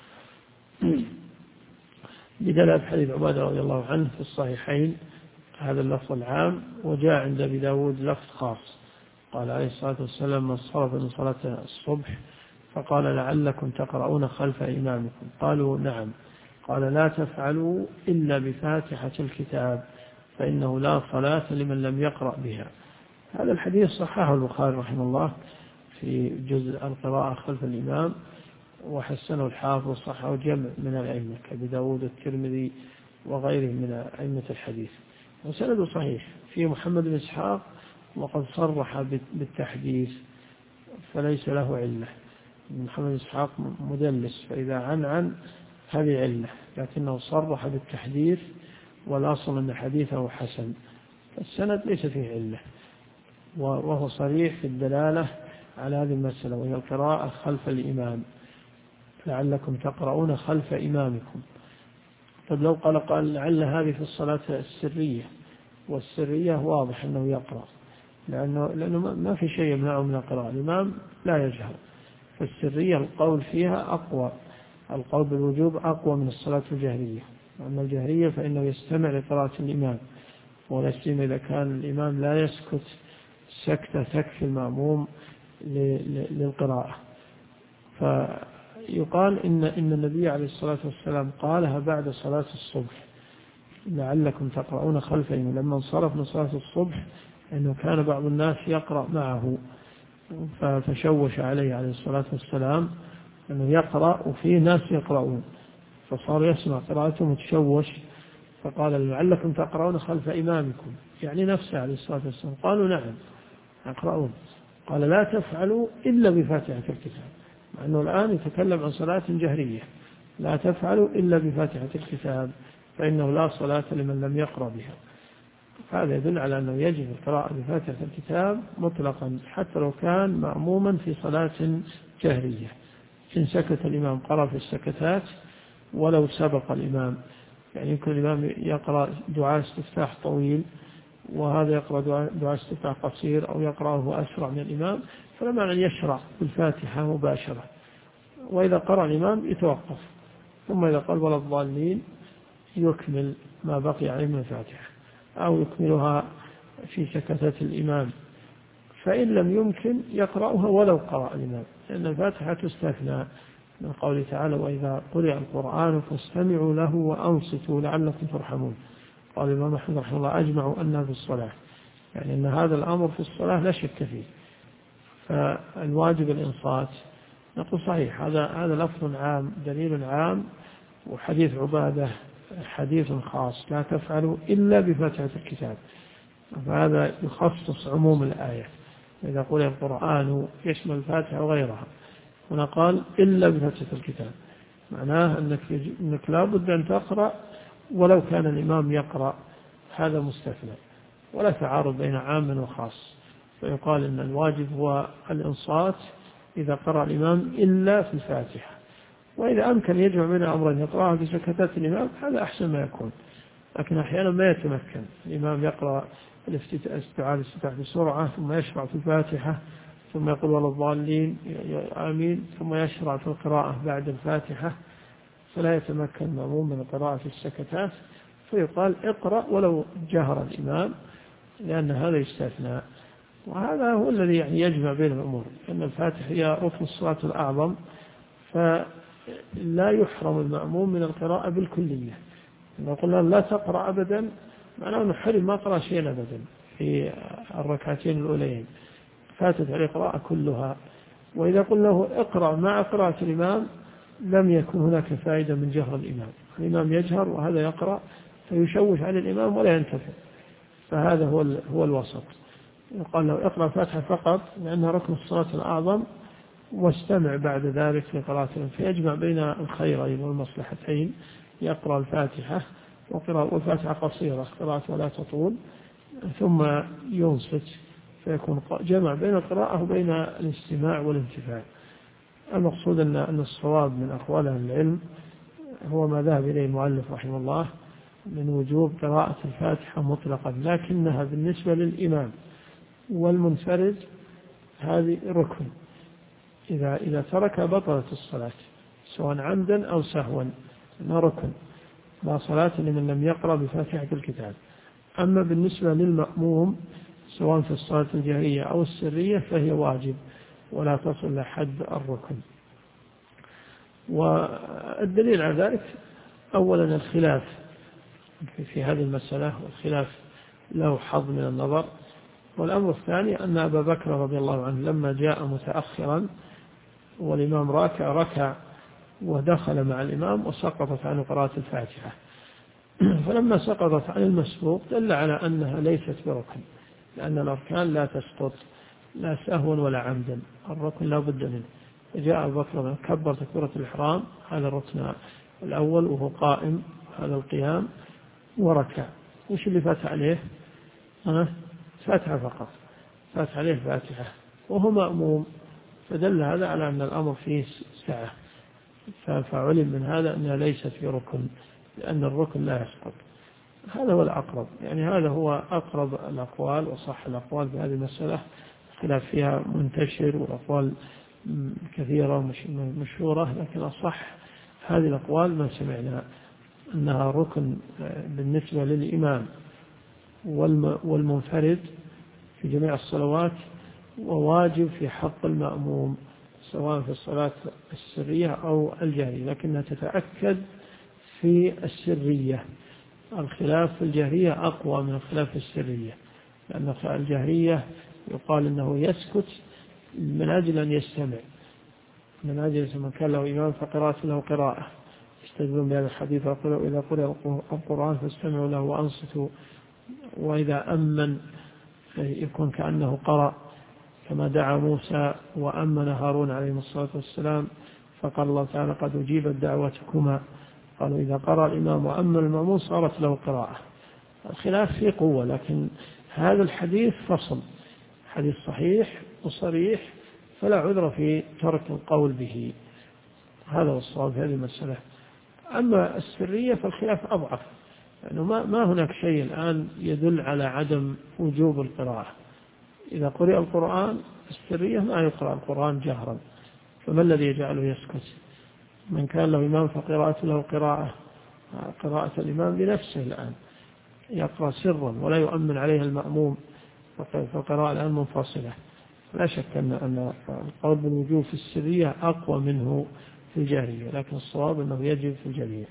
بدلالة حديث عبادة رضي الله عنه في الصحيحين هذا اللفظ العام. وجاء عند أبي داود لفظ خاص، قال عليه الصلاة والسلام: من صرف من صلاة الصبح فقال: لعلكم تقرؤون خلف إمامكم؟ قالوا: نعم. قال: لا تفعلوا إلا بفاتحة الكتاب فإنه لا صلاة لمن لم يقرأ بها. هذا الحديث صححه البخاري رحمه الله في جزء القراءة خلف الإمام، وحسنه الحافظ وصححه جمع من الأئمة كأبي داود والترمذي وغيرهم من أئمة الحديث، وسنده صحيح. في محمد بن إسحاق وقد صرح بالتحديث فليس له علة. محمد بن إسحاق مدلس، فإذا عن هذه علة، لكنه صرح بالتحديث، والأصل أن حديثه حسن، السند ليس فيه علة، وهو صريح في الدلالة على هذه المسألة، وهي القراءة خلف الإمام: لعلكم تقرؤون خلف إمامكم. طب لو قال لعل هذه في الصلاة السرية، والسرية واضح أنه يقرأ، لأنه ما في شيء يمنعه من القراءة، الإمام لا يجهر، فالسرية القول فيها أقوى، القول بالوجوب أقوى من الصلاة الجهرية. أما الجهرية فإنه يستمع لقراءة الإمام، ولا سيما إذا كان الإمام لا يسكت سكتة تكفي المأموم للقراءة. فيقال إن النبي عليه الصلاة والسلام قالها بعد صلاة الصبح: لعلكم تقرؤون خلف إمام، لما انصرف من صلاة الصبح أنه كان بعض الناس يقرأ معه، فشوش عليه الصلاة والسلام أنه يقرأ وفيه ناس يقرؤون، فصار يسمع قراءته متشوش، فقال: لعلكم تقرؤون خلف إمامكم، يعني نفسه عليه الصلاة والسلام. قالوا: نعم يقرؤون. قال: لا تفعلوا إلا بفاتحة الكتاب، أنه الآن يتكلم عن صلاة جهرية لا تفعل إلا بفاتحة الكتاب فإنه لا صلاة لمن لم يقرأ بها. هذا يدل على أنه يجب القراءة بفاتحة الكتاب مطلقا حتى لو كان مأموما في صلاة جهرية. إن سكت الإمام قرأ في السكتات ولو سبق الإمام، يعني يمكن الإمام يقرأ دعاء استفتاح طويل وهذا يقرأ دعاء استفتاح قصير أو يقرأه أسرع من الإمام، فلا معنى أن يشرع بالفاتحة مباشرة، وإذا قرأ الإمام يتوقف، ثم إذا قال ولا الضالين يكمل ما بقي عليه من الفاتحة أو يكملها في سكتات الإمام. فإن لم يمكن يقرأها ولو قرأ الإمام، لأن الفاتحة تستثنى من قوله تعالى وإذا قرئ القرآن فاستمعوا له وأنصتوا لعلكم ترحمون. قال الإمام أحمد رحمه الله أجمعوا أنها في الصلاة، يعني أن هذا الأمر في الصلاة لا شك فيه، فالواجب الإنصات. نقول صحيح هذا لفظ عام دليل عام، وحديث عبادة حديث خاص لا تفعلوا إلا بفاتحة الكتاب، فهذا يخصص عموم الآية. إذا قرئ القرآن يشمل الفاتحة وغيرها، هنا قال إلا بفاتحة الكتاب، معناه أنك لا بد أن تقرأ ولو كان الإمام يقرأ، هذا مستثنى ولا تعارض بين عام وخاص. فيقال أن الواجب هو الإنصات إذا قرأ الإمام إلا في الفاتحة، وإذا أمكن يجمع بين أمرين يقرأها في سكتات الإمام هذا أحسن ما يكون، لكن أحيانا ما يتمكن الإمام يقرأ الاستفتاح بسرعة ثم يشرع في الفاتحة ثم يقول ولا الضالين آمين ثم يشرع في القراءة بعد الفاتحة، فلا يتمكن المأموم من القراءة في السكتات، فيقال اقرأ ولو جهر الإمام، لأن هذا يستثنى. وهذا هو الذي يعني يجمع بين الأمور، أن الفاتحة هي ركن الصلاة الأعظم، فلا يحرم المأموم من القراءة بالكلية. إذا قلنا لا تقرأ أبدا معناه أنه حرم ما قرأ شيئا أبدا في الركعتين الأولين، فاتت عليه قراءة كلها. وإذا قلنا له اقرأ مع قراءة الإمام لم يكن هناك فائدة من جهر الإمام يجهر وهذا يقرأ فيشوش على الإمام ولا ينتفع، فهذا هو الوسط. يقال له اقرأ الفاتحة فقط لأنها ركن الصلاة الأعظم واستمع بعد ذلك لقراءته، فيجمع بين الخيرين والمصلحتين، يقرأ الفاتحة والفاتحة قصيرة قراءة ولا تطول ثم ينصت، فيكون جمع بين القراءة وبين الاستماع والانتفاع. المقصود أن الصواب من أقوال أهل العلم هو ما ذهب إليه المؤلف رحمه الله من وجوب قراءة الفاتحة مطلقا، لكنها بالنسبة للإمام والمنفرد هذه ركن، إذا ترك بطلت الصلاة سواء عمدا أو سهوا، ما ركن لا صلاة لمن لم يقرأ بفاتحة الكتاب. أما بالنسبة للمأموم سواء في الصلاة الجهرية أو السرية فهي واجب ولا تصل لحد الركن. والدليل على ذلك أولا الخلاف في هذه المسألة، والخلاف له حظ من النظر. والأمر الثاني أن أبا بكر رضي الله عنه لما جاء متأخرا والإمام ركع ودخل مع الإمام وسقطت عنه قراءة الفاتحة، فلما سقطت عن المسبوق دل على أنها ليست بركن، لأن الأركان لا تسقط لا سهوا ولا عمدا، الركن لا بد منه. فجاء أبو بكر كبر تكبيرة الإحرام، هذا الركن الأول وهو قائم هذا القيام، وركع. وش اللي فات عليه؟ فاتحة فقط، فات عليه فاتحة وهو مأموم، فدل هذا على أن الأمر فيه سعة، فعلم من هذا أنها ليست في ركن، لأن الركن لا يسقط. هذا هو الأقرب، يعني هذا هو أقرب الأقوال وصح الأقوال في هذه المسألة، خلاف فيها منتشر والأقوال كثيرة مشهورة، لكن أصح هذه الأقوال ما سمعنا أنها ركن بالنسبة للإمام والمنفرد في جميع الصلوات، وواجب في حق المأموم سواء في الصلاة السرية أو الجهرية، لكنها تتأكد في السرية. الخلاف في الجهرية أقوى من الخلاف في السرية، لأن الجهرية يقال أنه يسكت من أجل أن يستمع، من أجل من كان له إمام فقراءة له قراءة، يستدلون بهذا الحديث وإذا قرأ القرآن فاستمعوا له وأنصتوا، وإذا أمن يكون كأنه قرأ، كما دعا موسى وأمن هارون عليه الصلاة والسلام، فقال الله تعالى قد أجيبت دعوتكما. قالوا إذا قرأ الإمام وأمن المأمون صارت له قراءة. الخلاف فيه قوة، لكن هذا الحديث فصل، حديث صحيح وصريح، فلا عذر في ترك القول به. هذا هو الصواب في هذه المسألة. أما السرية فالخلاف أضعف، لأنه ما هناك شيء الآن يدل على عدم وجوب القراءة. إذا قرئ القرآن السرية ما يقرأ القرآن جهرا، فما الذي يجعله يسكت؟ من كان له إمام فقراءة له قراءة الإمام بنفسه الآن، يقرأ سرا ولا يؤمن عليه المأموم، فالقراءة الآن منفصلة. لا شك أن القول بالوجوب في السرية أقوى منه في الجهرية، لكن الصواب أنه يجب في الجهرية.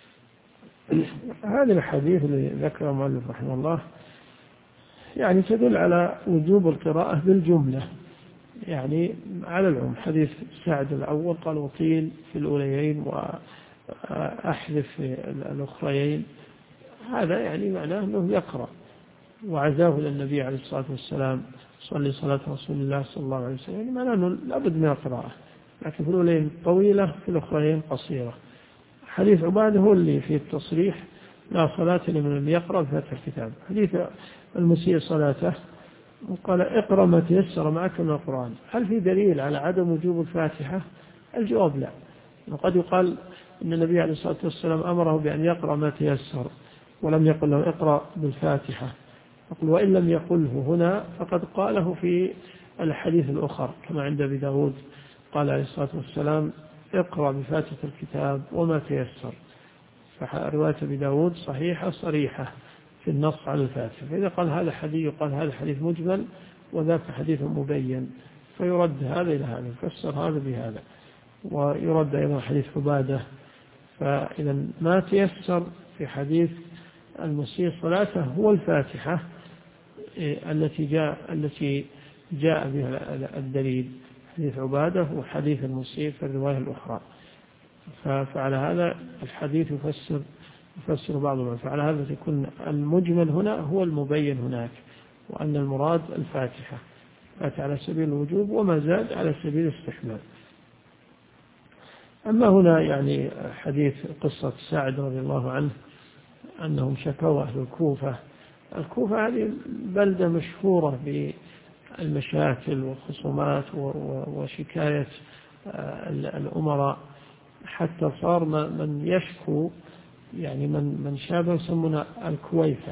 هذه الحديث اللي ذكره المؤلف رحمه الله يعني تدل على وجوب القراءة بالجملة، يعني على العموم. حديث سعد الأول قال وقيل في الأوليين وأحذف في الأخريين، هذا يعني معناه أنه يقرأ، وعزاه للنبي عليه الصلاة والسلام صلي صلاة رسول الله صلى الله عليه وسلم، يعني معناه أنه لابد من القراءة، لكن في الأولين طويلة في الأخرين قصيرة. حديث عبادة هو اللي فيه التصريح لا صلاة لمن لم يقرأ بفاتحة الكتاب. حديث المسيء صلاته وقال اقرأ ما تيسر معك من القرآن، هل في دليل على عدم وجوب الفاتحة؟ الجواب لا. وقد يقال إن النبي عليه الصلاة والسلام أمره بأن يقرأ ما تيسر ولم يقل له اقرأ بالفاتحة. يقول وإن لم يقله هنا فقد قاله في الحديث الأخر كما عند أبي داود، قال عليه الصلاة والسلام اقرأ بفاتحة الكتاب وما تيسر. فرواية أبي داود صحيحة صريحة في النص على الفاتحة. فإذا قال هذا حديث يقال هذا حديث مجمل وذاك حديث مبين، فيرد هذا إلى هذا، يفسر هذا بهذا. ويرد أيضا حديث عبادة. فإذا ما تيسر في حديث المسيء صلاته هو الفاتحة التي جاء بها الدليل، حديث عبادة وحديث المسيء في الرواية الأخرى. فعلى هذا الحديث يفسر بعضهم، فعلى هذا يكون المجمل هنا هو المبين هناك، وأن المراد الفاتحة على سبيل الوجوب وما زاد على سبيل الاستحباب. أما هنا يعني حديث قصة سعد رضي الله عنه أنهم شكوا أهل الكوفة. الكوفة هذه بلدة مشهورة بالمشاكل والخصومات وشكاية الأمراء، حتى صار من يشكو يعني من شابه يسمونه الكويفة،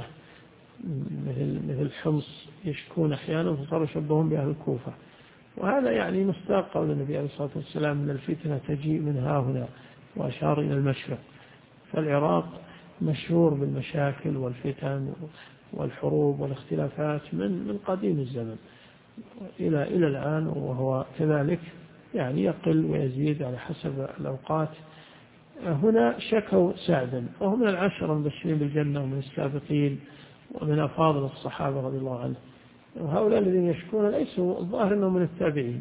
مثل حمص يشكون أحيانا، فصاروا يشبهون بأهل الكوفة. وهذا يعني مصداق قول النبي عليه الصلاة والسلام من الفتنة تجيء من ها هنا، وأشار إلى المشرق. فالعراق مشهور بالمشاكل والفتن والحروب والاختلافات من قديم الزمن إلى الآن، وهو كذلك يعني يقل ويزيد على حسب الأوقات. هنا شكوا سعدا، وهم من العشرة المبشرين بالجنة ومن السابقين ومن أفاضل الصحابة رضي الله عنهم. وهؤلاء الذين يشكون ليسوا الظاهر أنهم من التابعين،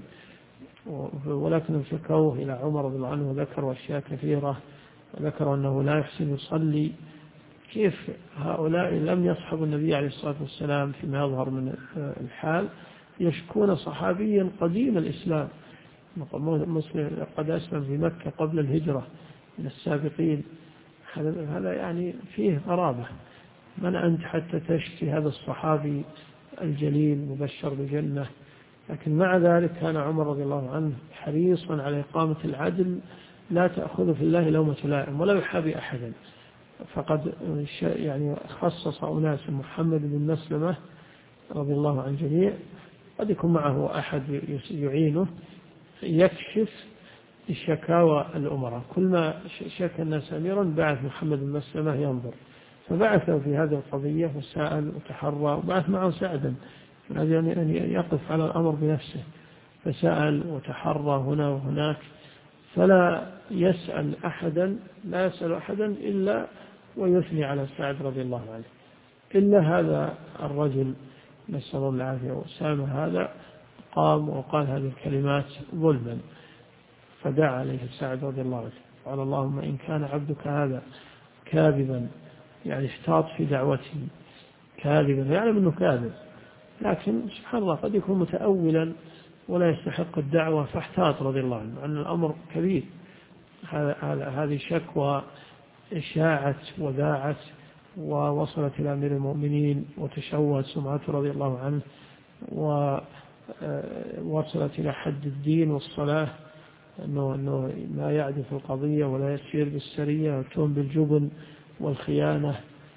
ولكنهم شكوه إلى عمر رضي الله عنه وذكروا أشياء كثيرة، وذكروا أنه لا يحسن يصلي. كيف هؤلاء لم يصحبوا النبي عليه الصلاة والسلام فيما يظهر من الحال يشكون صحابيا قديم الإسلام، مسلم قد أسلم في مكة قبل الهجرة من السابقين؟ هذا يعني فيه غرابة. من أنت حتى تشكي هذا الصحابي الجليل مبشر بالجنة؟ لكن مع ذلك كان عمر رضي الله عنه حريصا على إقامة العدل، لا تأخذ في الله لومة لائم ولا يحابي أحدا. فقد يعني خصص أناس محمد بن مسلمة رضي الله عن جميع، قد يكون معه أحد يعينه يكشف الشكاوى الأمراء. كل ما شكى الناس أميرا بعث محمد بن مسلمة ينظر، فبعثه في هذه القضية وسأل وتحرى، وبعث معه سعدا أن يقف على الأمر بنفسه، فسأل وتحرى هنا وهناك، فلا يسأل أحدا إلا ويثني على سعد رضي الله عنه، إلا هذا الرجل نسأل الله العافية وسامة، هذا قام وقال هذه الكلمات ظلما، فدعا عليه سعد رضي الله عنه قال اللهم إن كان عبدك هذا كاذبا، يعني احتاط في دعوته، كاذبا يعلم أنه كاذب، لكن سبحان الله قد يكون متأولا ولا يستحق الدعوة فاحتاط رضي الله عنه، أن الأمر كبير. هذه شكوى إشاعت وذاعت ووصلت إلى أمير المؤمنين وتشوهت سمعته رضي الله عنه، ووصلت إلى حد الدين والصلاة، أنه ما يعدل في القضية ولا يسير بالسرية ويتهم بالجبن والخيانة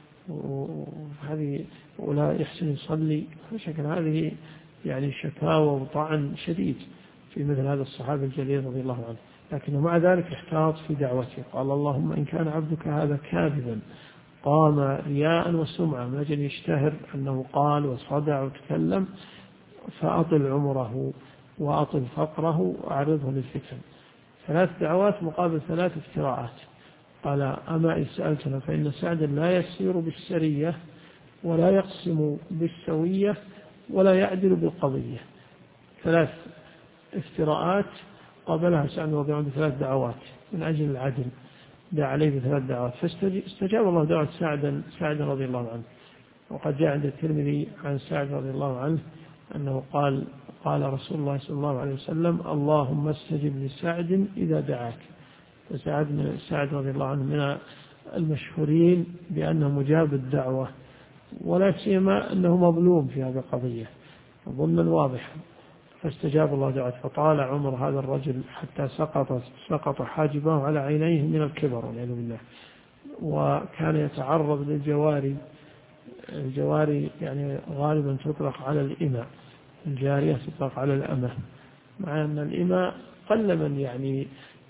ولا يحسن يصلي. فشكل هذه يعني شكاوى وطعن شديد في مثل هذا الصحابي الجليل رضي الله عنه، لكنه مع ذلك احتاط في دعوته. قال اللهم إن كان عبدك هذا كاذبا قام رياء وسمعة من أجل يشتهر أنه قال وصدع وتكلم، فأطل عمره وأطل فقره وأعرضه للفتن. 3 دعوات مقابل 3 افتراءات. قال أما إن سألتنا فإن سعدا لا يسير بالسرية ولا يقسم بالسوية ولا يعدل بالقضية. 3 افتراءات قابلها سعد رضي الله عنه ب3 دعوات من أجل العدل، دعا عليه ب3 دعوات فاستجاب الله دعوة سعد رضي الله عنه. وقد جاء عند الترمذي عن سعد رضي الله عنه أنه قال رسول الله صلى الله عليه وسلم اللهم استجب لسعد إذا دعاك. سعد رضي الله عنه من المشهورين بأنه مجاب الدعوة، ولا سيما أنه مظلوم في هذه القضية ظلما واضحا، فاستجاب الله دعوته. فطال عمر هذا الرجل حتى سقط حاجبه على عينيه من الكبر والعياذ بالله، وكان يتعرض للجواري. الجواري يعني غالبا تطلق على الإماء، الجارية تطلق على الأمة، مع أن الإماء قل من يعني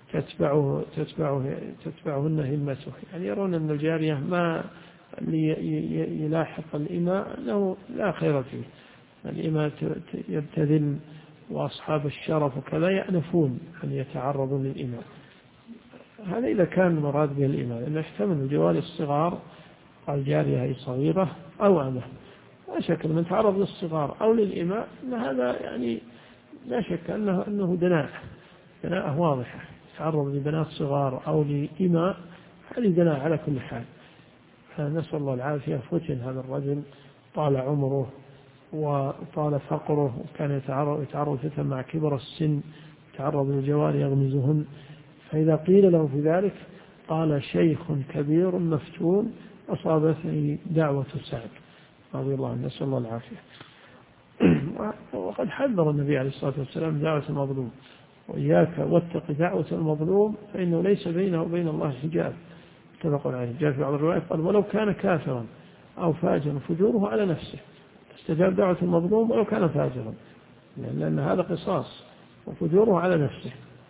تتبعهن همته، يعني يرون أن الجارية ما يلاحق الإماء أنه لا خير فيه. الإماء يبتذل وأصحاب الشرف وكذا يأنفون أن يتعرضوا للإماء. هذا إذا كان المراد به الإماء، لأنه يحتمل الجواري الصغار، الجارية هي صغيرة أو أمة، لا شك من تعرض للصغار أو للإماء أن هذا يعني لا شك أنه دناءة واضحة. تعرض لبنات صغار أو لإماء هذه دناءة على كل حال. فنسأل الله العافية. فتن هذا الرجل، طال عمره وطال فقره، وكان يتعرض فتن مع كبر السن، يتعرض للجواري يغمزهن. فإذا قيل له في ذلك قال شيخ كبير مفتون أصابتني دعوة سعد رضي الله عنه، نسأل الله العافية. وقد حذر النبي عليه الصلاة والسلام دعوة المظلوم، وإياك واتق دعوة المظلوم فإنه ليس بينه وبين الله حجاب، اتفق عليه. جاء في بعض الروايات قال ولو كان كافرا أو فاجرا فجوره على نفسه، استجاب دعوة المظلوم ولو كان فاجرا، لأن هذا قصاص وفجوره على نفسه.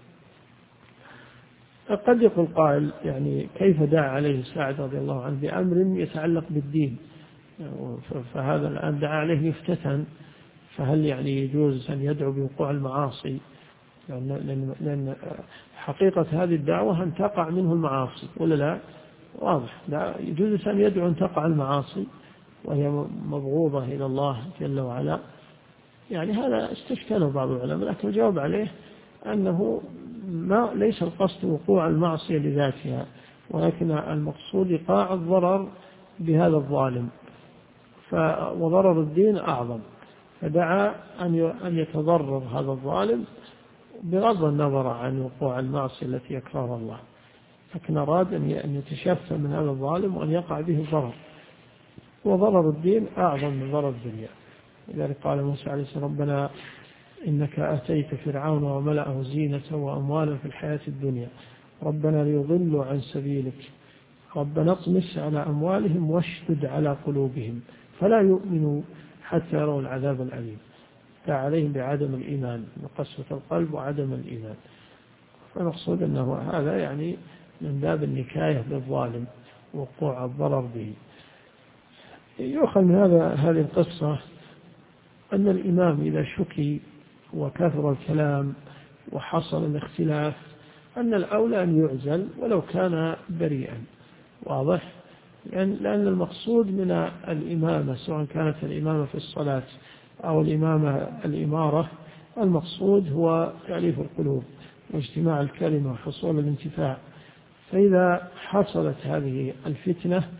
قد يقول قائل يعني كيف دعا عليه سعد رضي الله عنه بأمر يتعلق بالدين، فهذا الآن دعا عليه يفتتن، فهل يعني يجوز أن يدعو بوقوع المعاصي؟ لأن حقيقة هذه الدعوة أن تقع منه المعاصي ولا لا؟ واضح، لا يجوز أن يدعو أن تقع المعاصي وهي مبغوضة إلى الله جل وعلا. يعني هذا استشكله بعض العلماء، لكن الجواب عليه أنه ليس القصد وقوع المعصية لذاتها، ولكن المقصود إيقاع الضرر بهذا الظالم، وضرر الدين أعظم، فدعا أن يتضرر هذا الظالم بغض النظر عن وقوع المعصية التي يكرهها الله، لكن أراد أن يتشفى من هذا الظالم وأن يقع به الضرر، وضرر الدين أعظم من ضرر الدنيا. لذلك قال موسى عليه السلام ربنا إنك أتيت فرعون وملأه زينة وأموالا في الحياة الدنيا ربنا ليضلوا عن سبيلك ربنا اطمس على أموالهم واشدد على قلوبهم فلا يؤمنوا حتى يروا العذاب الأليم. دعا عليهم بعدم الإيمان، قسوة القلب وعدم الإيمان. فنقصد أنه هذا يعني من باب النكاية بالظالم، وقوع الضرر به. يؤخذ من هذه القصة أن الإمام إذا شكي وكثر الكلام وحصل الاختلاف أن الأولى أن يعزل ولو كان بريئا، واضح؟ لأن المقصود من الإمامة سواء كانت الإمامة في الصلاة أو الإمارة، المقصود هو تأليف القلوب واجتماع الكلمة وحصول الانتفاع. فإذا حصلت هذه الفتنة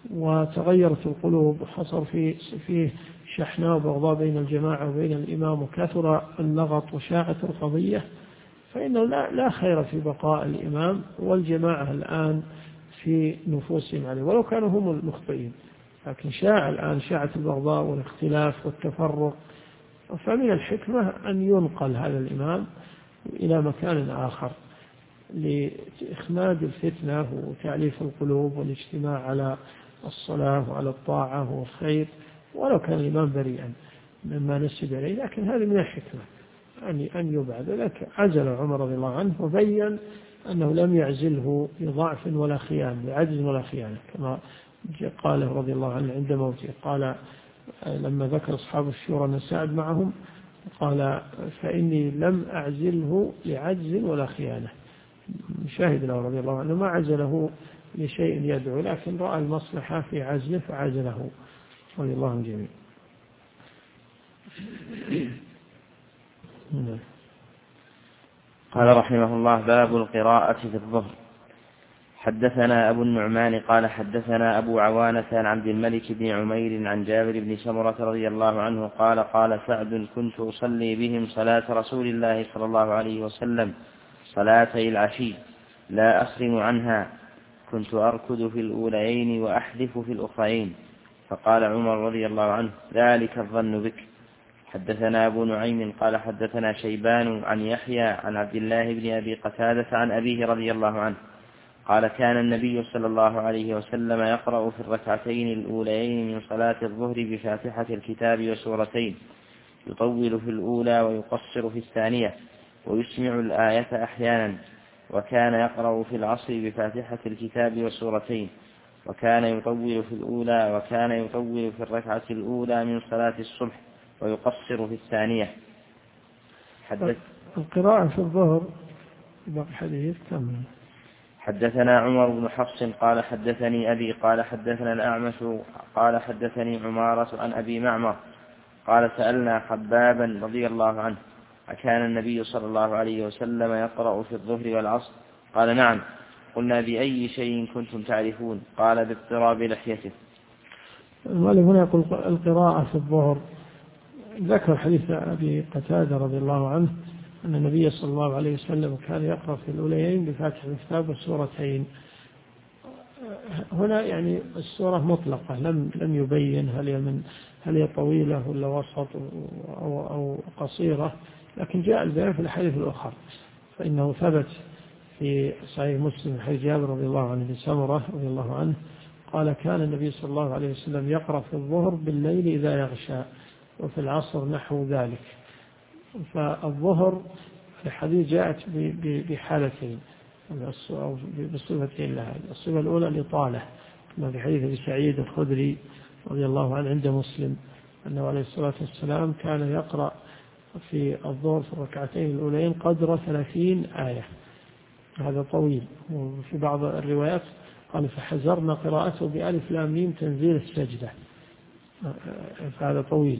وتغيرت القلوب وحصل فيه شحناء وبغضاء بين الجماعة وبين الإمام وكثر اللغط وشاعت القضية، فإنه لا خير في بقاء الإمام والجماعة الآن في نفوسهم عليه ولو كانوا هم المخطئين، لكن شاعت البغضاء والاختلاف والتفرق، فمن الحكمة أن ينقل هذا الإمام إلى مكان آخر لإخماد الفتنة وتعليف القلوب والاجتماع على الصلاة وعلى الطاعة والخير، ولو كان الإمام بريئا مما نسب إليه، لكن هذه من الحكمة أن يبعد. لكن عزل عمر رضي الله عنه وبين أنه لم يعزله لضعف ولا خيانة، لعجز ولا خيانة، كما قال رضي الله عنه عند موته، قال لما ذكر أصحاب الشورى أن سعد معهم قال فإني لم أعزله لعجز ولا خيانة، شاهد له رضي الله عنه ما عزله لشيء يدعو، لكن رأى المصلحة في عزله فعزله رضي الله عنه جميعا. قال رحمه الله: باب القراءة في الظهر. حدثنا أبو النعمان قال حدثنا أبو عوانة عن عبد الملك بن عمير عن جابر بن سمرة رضي الله عنه قال: قال سعد: كنت أصلي بهم صلاة رسول الله صلى الله عليه وسلم صلاتي العشي لا أخرم عنها، كنت أركض في الأوليين وأحذف في الأخرين. فقال عمر رضي الله عنه: ذلك الظن بك. حدثنا أبو نعيم قال حدثنا شيبان عن يحيى عن عبد الله بن أبي قتادة عن أبيه رضي الله عنه قال: كان النبي صلى الله عليه وسلم يقرأ في الركعتين الأوليين من صلاة الظهر بفاتحة الكتاب وسورتين، يطول في الأولى ويقصر في الثانية، ويسمع الآية أحيانا. وكان يقرأ في العصر بفاتحة الكتاب وسورتين، وكان يطول في الأولى، وكان يطول في الركعة الأولى من صلاة الصبح ويقصر في الثانية. القراءة في الظهر باقي حديث كم. حدثنا عمر بن حفص قال حدثني أبي قال حدثنا الأعمش قال حدثني عمارة عن أبي معمر قال: سألنا خبابا رضي الله عنه: أكان النبي صلى الله عليه وسلم يقرأ في الظهر والعصر؟ قال: نعم. قلنا: بأي شيء كنتم تعرفون؟ قال: باضطراب لحيته. هنا يقول القراءة في الظهر، ذكر حديث أبي قتادة رضي الله عنه أن النبي صلى الله عليه وسلم كان يقرأ في الأوليين بفاتحة الكتاب والسورتين. هنا يعني السورة مطلقة، لم يبين هل هي طويلة ولا وسط أو قصيرة، لكن جاء البيان في الحديث الآخر، فإنه ثبت في صحيح مسلم حديث جابر رضي الله عنه بن سمرة رضي الله عنه قال: كان النبي صلى الله عليه وسلم يقرأ في الظهر بالليل إذا يغشى، وفي العصر نحو ذلك. فالظهر في الحديث جاءت بحالتين أو بصفتين لها. الصفة الأولى الإطالة، كما في حديث أبي سعيد الخدري رضي الله عنه عند مسلم أنه عليه الصلاة والسلام كان يقرأ في الظهر في الركعتين الأولين قدر 30 آية، هذا طويل. وفي بعض الروايات قال: فحزرنا قراءته بألف لام ميم تنزيل السجدة، فهذا طويل.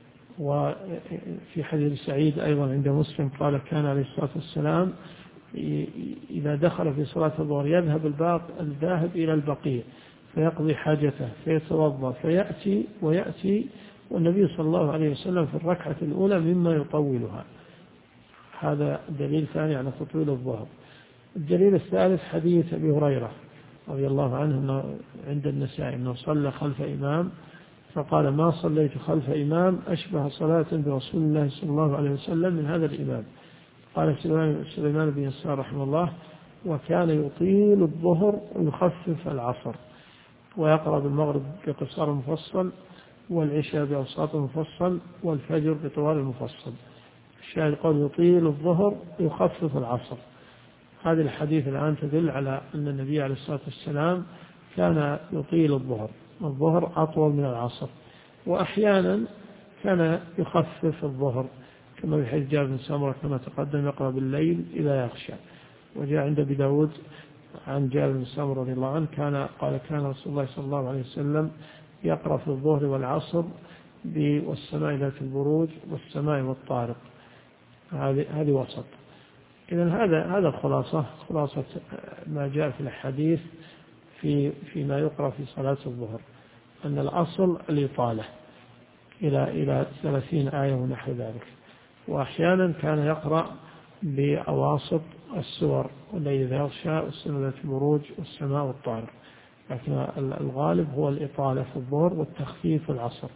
وفي حديث سعيد أيضا عند مسلم قال: كان عليه الصلاة والسلام إذا دخل في صلاة الظهر يذهب الذاهب إلى البقيع فيقضي حاجته فيتوضأ ويأتي والنبي صلى الله عليه وسلم في الركعة الأولى مما يطولها. هذا دليل ثاني على تطويل الظهر. الدليل الثالث حديث أبي هريرة رضي الله عنه عند النسائي أنه صلى خلف إمام فقال: ما صليت خلف إمام أشبه صلاة برسول الله صلى الله عليه وسلم من هذا الإمام. قال سليمان بن يسار رحمه الله: وكان يطيل الظهر ويخفف العصر، ويقرأ بالمغرب بقصار مفصل، والعشاء بأوساط مفصل، والفجر بطوال مفصل. الشاهد قول يطيل الظهر ويخفف العصر. هذه الحديث الآن تدل على أن النبي عليه الصلاة والسلام كان يطيل الظهر أطول من العصر، وأحيانا كان يخفف الظهر كما في حديث جابر بن سمرة كما تقدم يقرأ بالليل إذا يغشى. وجاء عند أبي داود عن جابر بن سمرة رضي الله عنه قال: كان رسول الله صلى الله عليه وسلم يقرأ في الظهر والعصر والسماء ذات البروج والسماء والطارق. هذه وسط. إذن هذا خلاصة ما جاء في الحديث فيما يقرأ في صلاة الظهر، أن الأصل الإطالة إلى 30 آية ونحو ذلك، وأحيانا كان يقرأ بأواسط السور والليل يغشى والسماء البروج والسماء والطارق، لكن الغالب هو الإطالة في الظهر والتخفيف في العصر.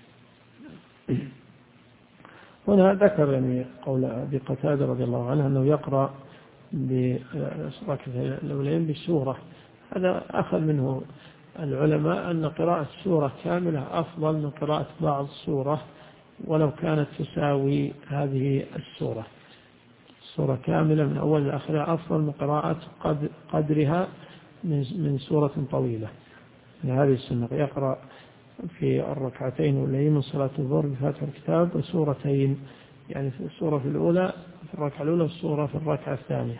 هنا ذكر يعني قول أبي قتادة رضي الله عنه أنه يقرأ بركعتين الأولين بسورة، هذا أخذ منه العلماء أن قراءة سورة كاملة أفضل من قراءة بعض السورة ولو كانت تساوي هذه السورة. سورة كاملة من أول لآخرها أفضل من قراءة قدرها من سورة طويلة. من هذه السنة يقرأ في الركعتين الأولين من صلاة الظهر بفاتحة الكتاب وسورتين، يعني في السورة في الأولى في الركعة الأولى والسورة في الركعة الثانية.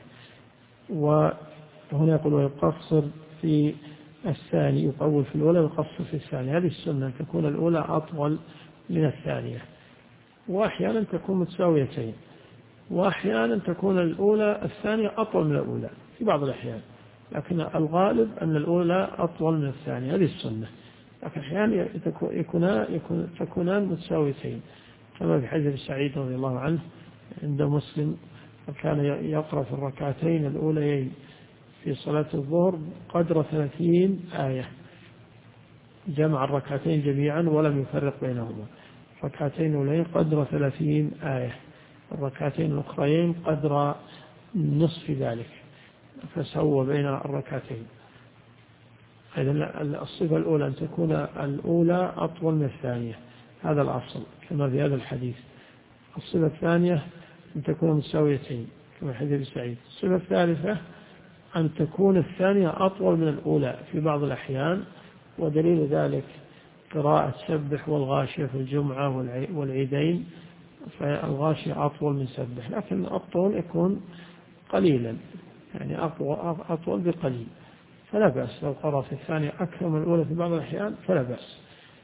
وهنا يقول ويقصر في الثاني، يطول في الأولى ويقصر في الثانية. هذه السنة تكون الأولى أطول من الثانية، وأحيانا تكون متساويتين، وأحيانا تكون الثانية أطول من الأولى في بعض الأحيان، لكن الغالب أن الأولى أطول من الثانية. هذه السنة، لكن أحيانا تكونان متساويتين، كما في حديث سعيد رضي الله عنه عند مسلم، وكان يقرأ في الركعتين الأوليين في صلاة الظهر قدر 30 آية، جمع الركعتين جميعا ولم يفرق بينهما. الركعتين الأوليين قدر 30 آية، الركعتين الأخرين قدر نصف ذلك، فسوى بين الركعتين. إذن الصفة الأولى أن تكون الأولى أطول من الثانية، هذا الأصل كما في هذا الحديث. الصفة الثانية أن تكون متساويتين كما في حديث سعيد. الصفة الثالثة أن تكون الثانية أطول من الأولى في بعض الأحيان، ودليل ذلك قراءة سبح والغاشية في الجمعة والعيدين، فالغاشية أطول من سبح، لكن الطول يكون قليلا، يعني أطول بقليل، فلا بأس لو قرأ في الثانية أكثر من الأولى في بعض الأحيان فلا بأس.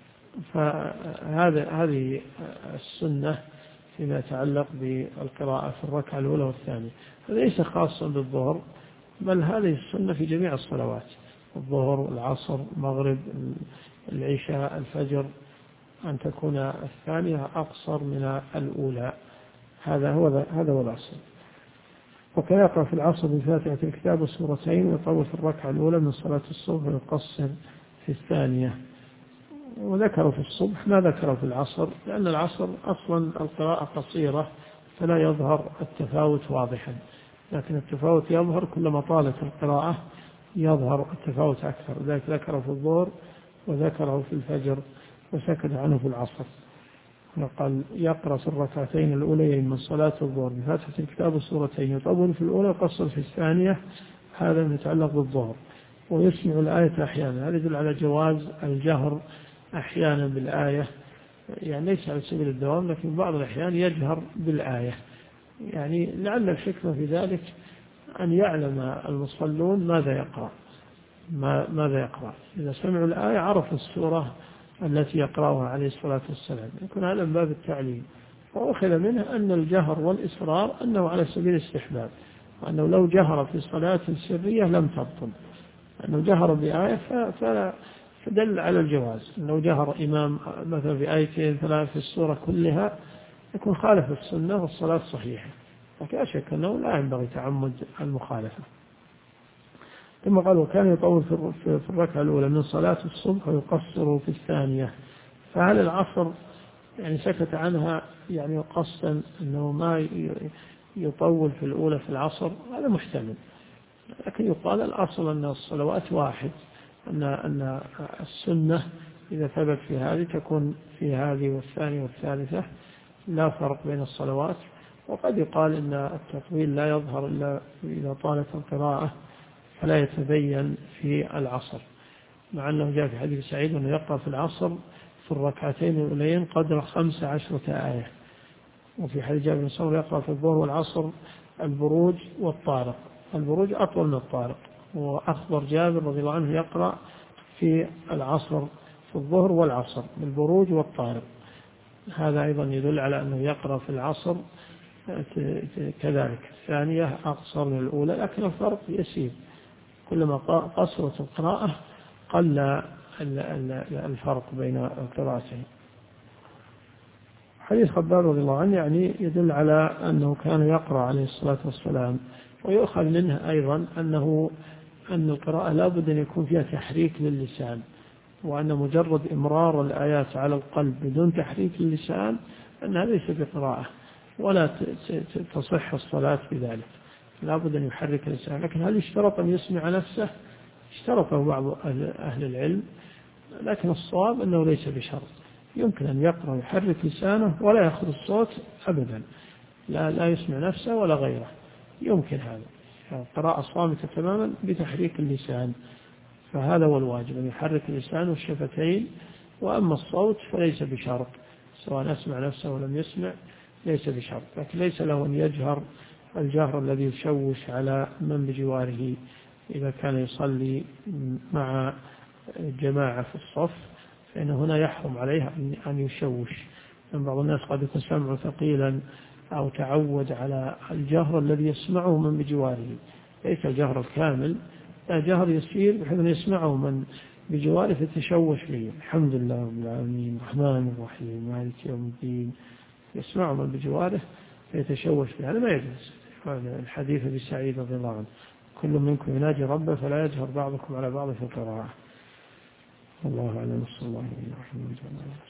هذه السنة فيما يتعلق بالقراءة في الركعة الأولى والثانية، ليس خاصا بالظهر، بل هذه السنة في جميع الصلوات، الظهر، العصر، المغرب، العشاء، الفجر، أن تكون الثانية أقصر من الأولى. هذا هو الأصل. وكان يقرأ في العصر بفاتحة الكتاب والسورتين، ويطول في الركعة الأولى من صلاة الصبح ويقصر في الثانية. وذكروا في الصبح ما ذكروا في العصر، لأن العصر أصلا القراءة قصيرة فلا يظهر التفاوت واضحا، لكن التفاوت يظهر كلما طالت القراءة، يظهر التفاوت أكثر. ذلك ذكره في الظهر وذكره في الفجر وسكت عنه في العصر. وقال يقرأ في الركعتين الأوليين من صلاة الظهر بفاتحة الكتاب والسورتين، يطول في الأولى ويقصر في الثانية، هذا يتعلق بالظهر. ويسمع الآية أحيانا، هذا يدل على جواز الجهر أحيانا بالآية، يعني ليس على سبيل الدوام، لكن بعض الأحيان يجهر بالآية، يعني لعل الحكمة في ذلك أن يعلم المصلون ماذا يقرأ. إذا سمعوا الآية عرفوا السورة التي يقرأها عليه الصلاة والسلام، يكون هذا من باب التعليم. وأخذ منه أن الجهر والإصرار أنه على سبيل الاستحباب، وأنه لو جهر في صلاة سرية لم تبطل، أنه جهر بآية فدل على الجواز. لو جهر إمام مثلا بآيتين 3 في السورة كلها يكون خالف السنة والصلاة صحيحة، لكن أشك أنه لا ينبغي تعمد المخالفة. ثم قال وكان يطول في الركعة الأولى من صلاة الصبح ويقصر في الثانية. فهل العصر يعني سكت عنها يعني قصدا أنه ما يطول في الأولى في العصر؟ هذا محتمل، لكن يقال الأصل أن الصلوات واحد، أن السنة إذا ثبت في هذه تكون في هذه والثانية والثالثة، لا فرق بين الصلوات. وقد يقال أن التطويل لا يظهر إلا إذا طالت القراءة فلا يتبين في العصر، مع أنه جاء في حديث سعيد أنه يقرأ في العصر في الركعتين الأولين قدر 15 آية. وفي حديث جابر بن سمرة يقرأ في الظهر والعصر البروج والطارق، البروج أطول من الطارق. وأخبر جابر رضي الله عنه يقرأ في العصر في الظهر والعصر بالبروج والطارق. هذا أيضا يدل على أنه يقرأ في العصر كذلك الثانية أقصر من الأولى، لكن الفرق يسير، كلما قصرت القراءة قل الفرق بين القراءتين. حديث خباب رضي الله عنه يعني يدل على أنه كان يقرأ عليه الصلاة والسلام، ويؤخذ منه أيضا أن القراءة لا بد أن يكون فيها تحريك للسان، وأن مجرد إمرار الآيات على القلب بدون تحريك اللسان أنها ليس بقراءة ولا تصح الصلاة بذلك، لا بد أن يحرك اللسان. لكن هل اشترط أن يسمع نفسه؟ اشترطه بعض أهل العلم، لكن الصواب أنه ليس بشرط، يمكن أن يقرأ ويحرك لسانه ولا يأخذ الصوت أبدا، لا يسمع نفسه ولا غيره، يمكن هذا قراءة صامتة تماما بتحريك اللسان، فهذا هو الواجب أن يحرك اللسان والشفتين. وأما الصوت فليس بشرط، سواء أسمع نفسه ولم يسمع ليس بشرط، لكن ليس له أن يجهر الجهر الذي يشوش على من بجواره إذا كان يصلي مع جماعة في الصف، فإن هنا يحرم عليه أن يشوش، لأن بعض الناس قد يكون سمعه ثقيلا أو تعود على الجهر الذي يسمعه من بجواره، ليس الجهر الكامل، لا جهر يسير بحيث أن يسمعه من بجواره فتشوش به. الحمد لله رب العالمين الرحمن الرحيم مالك يوم الدين، يسمعه من بجواره فيتشوش به، هذا ما يجوز. الحديث أبي سعيد رضي الله عنه كل منكم يناجي ربه فلا يجهر بعضكم على بعض في القراءة. الله أعلم. صلى الله عليه وسلم.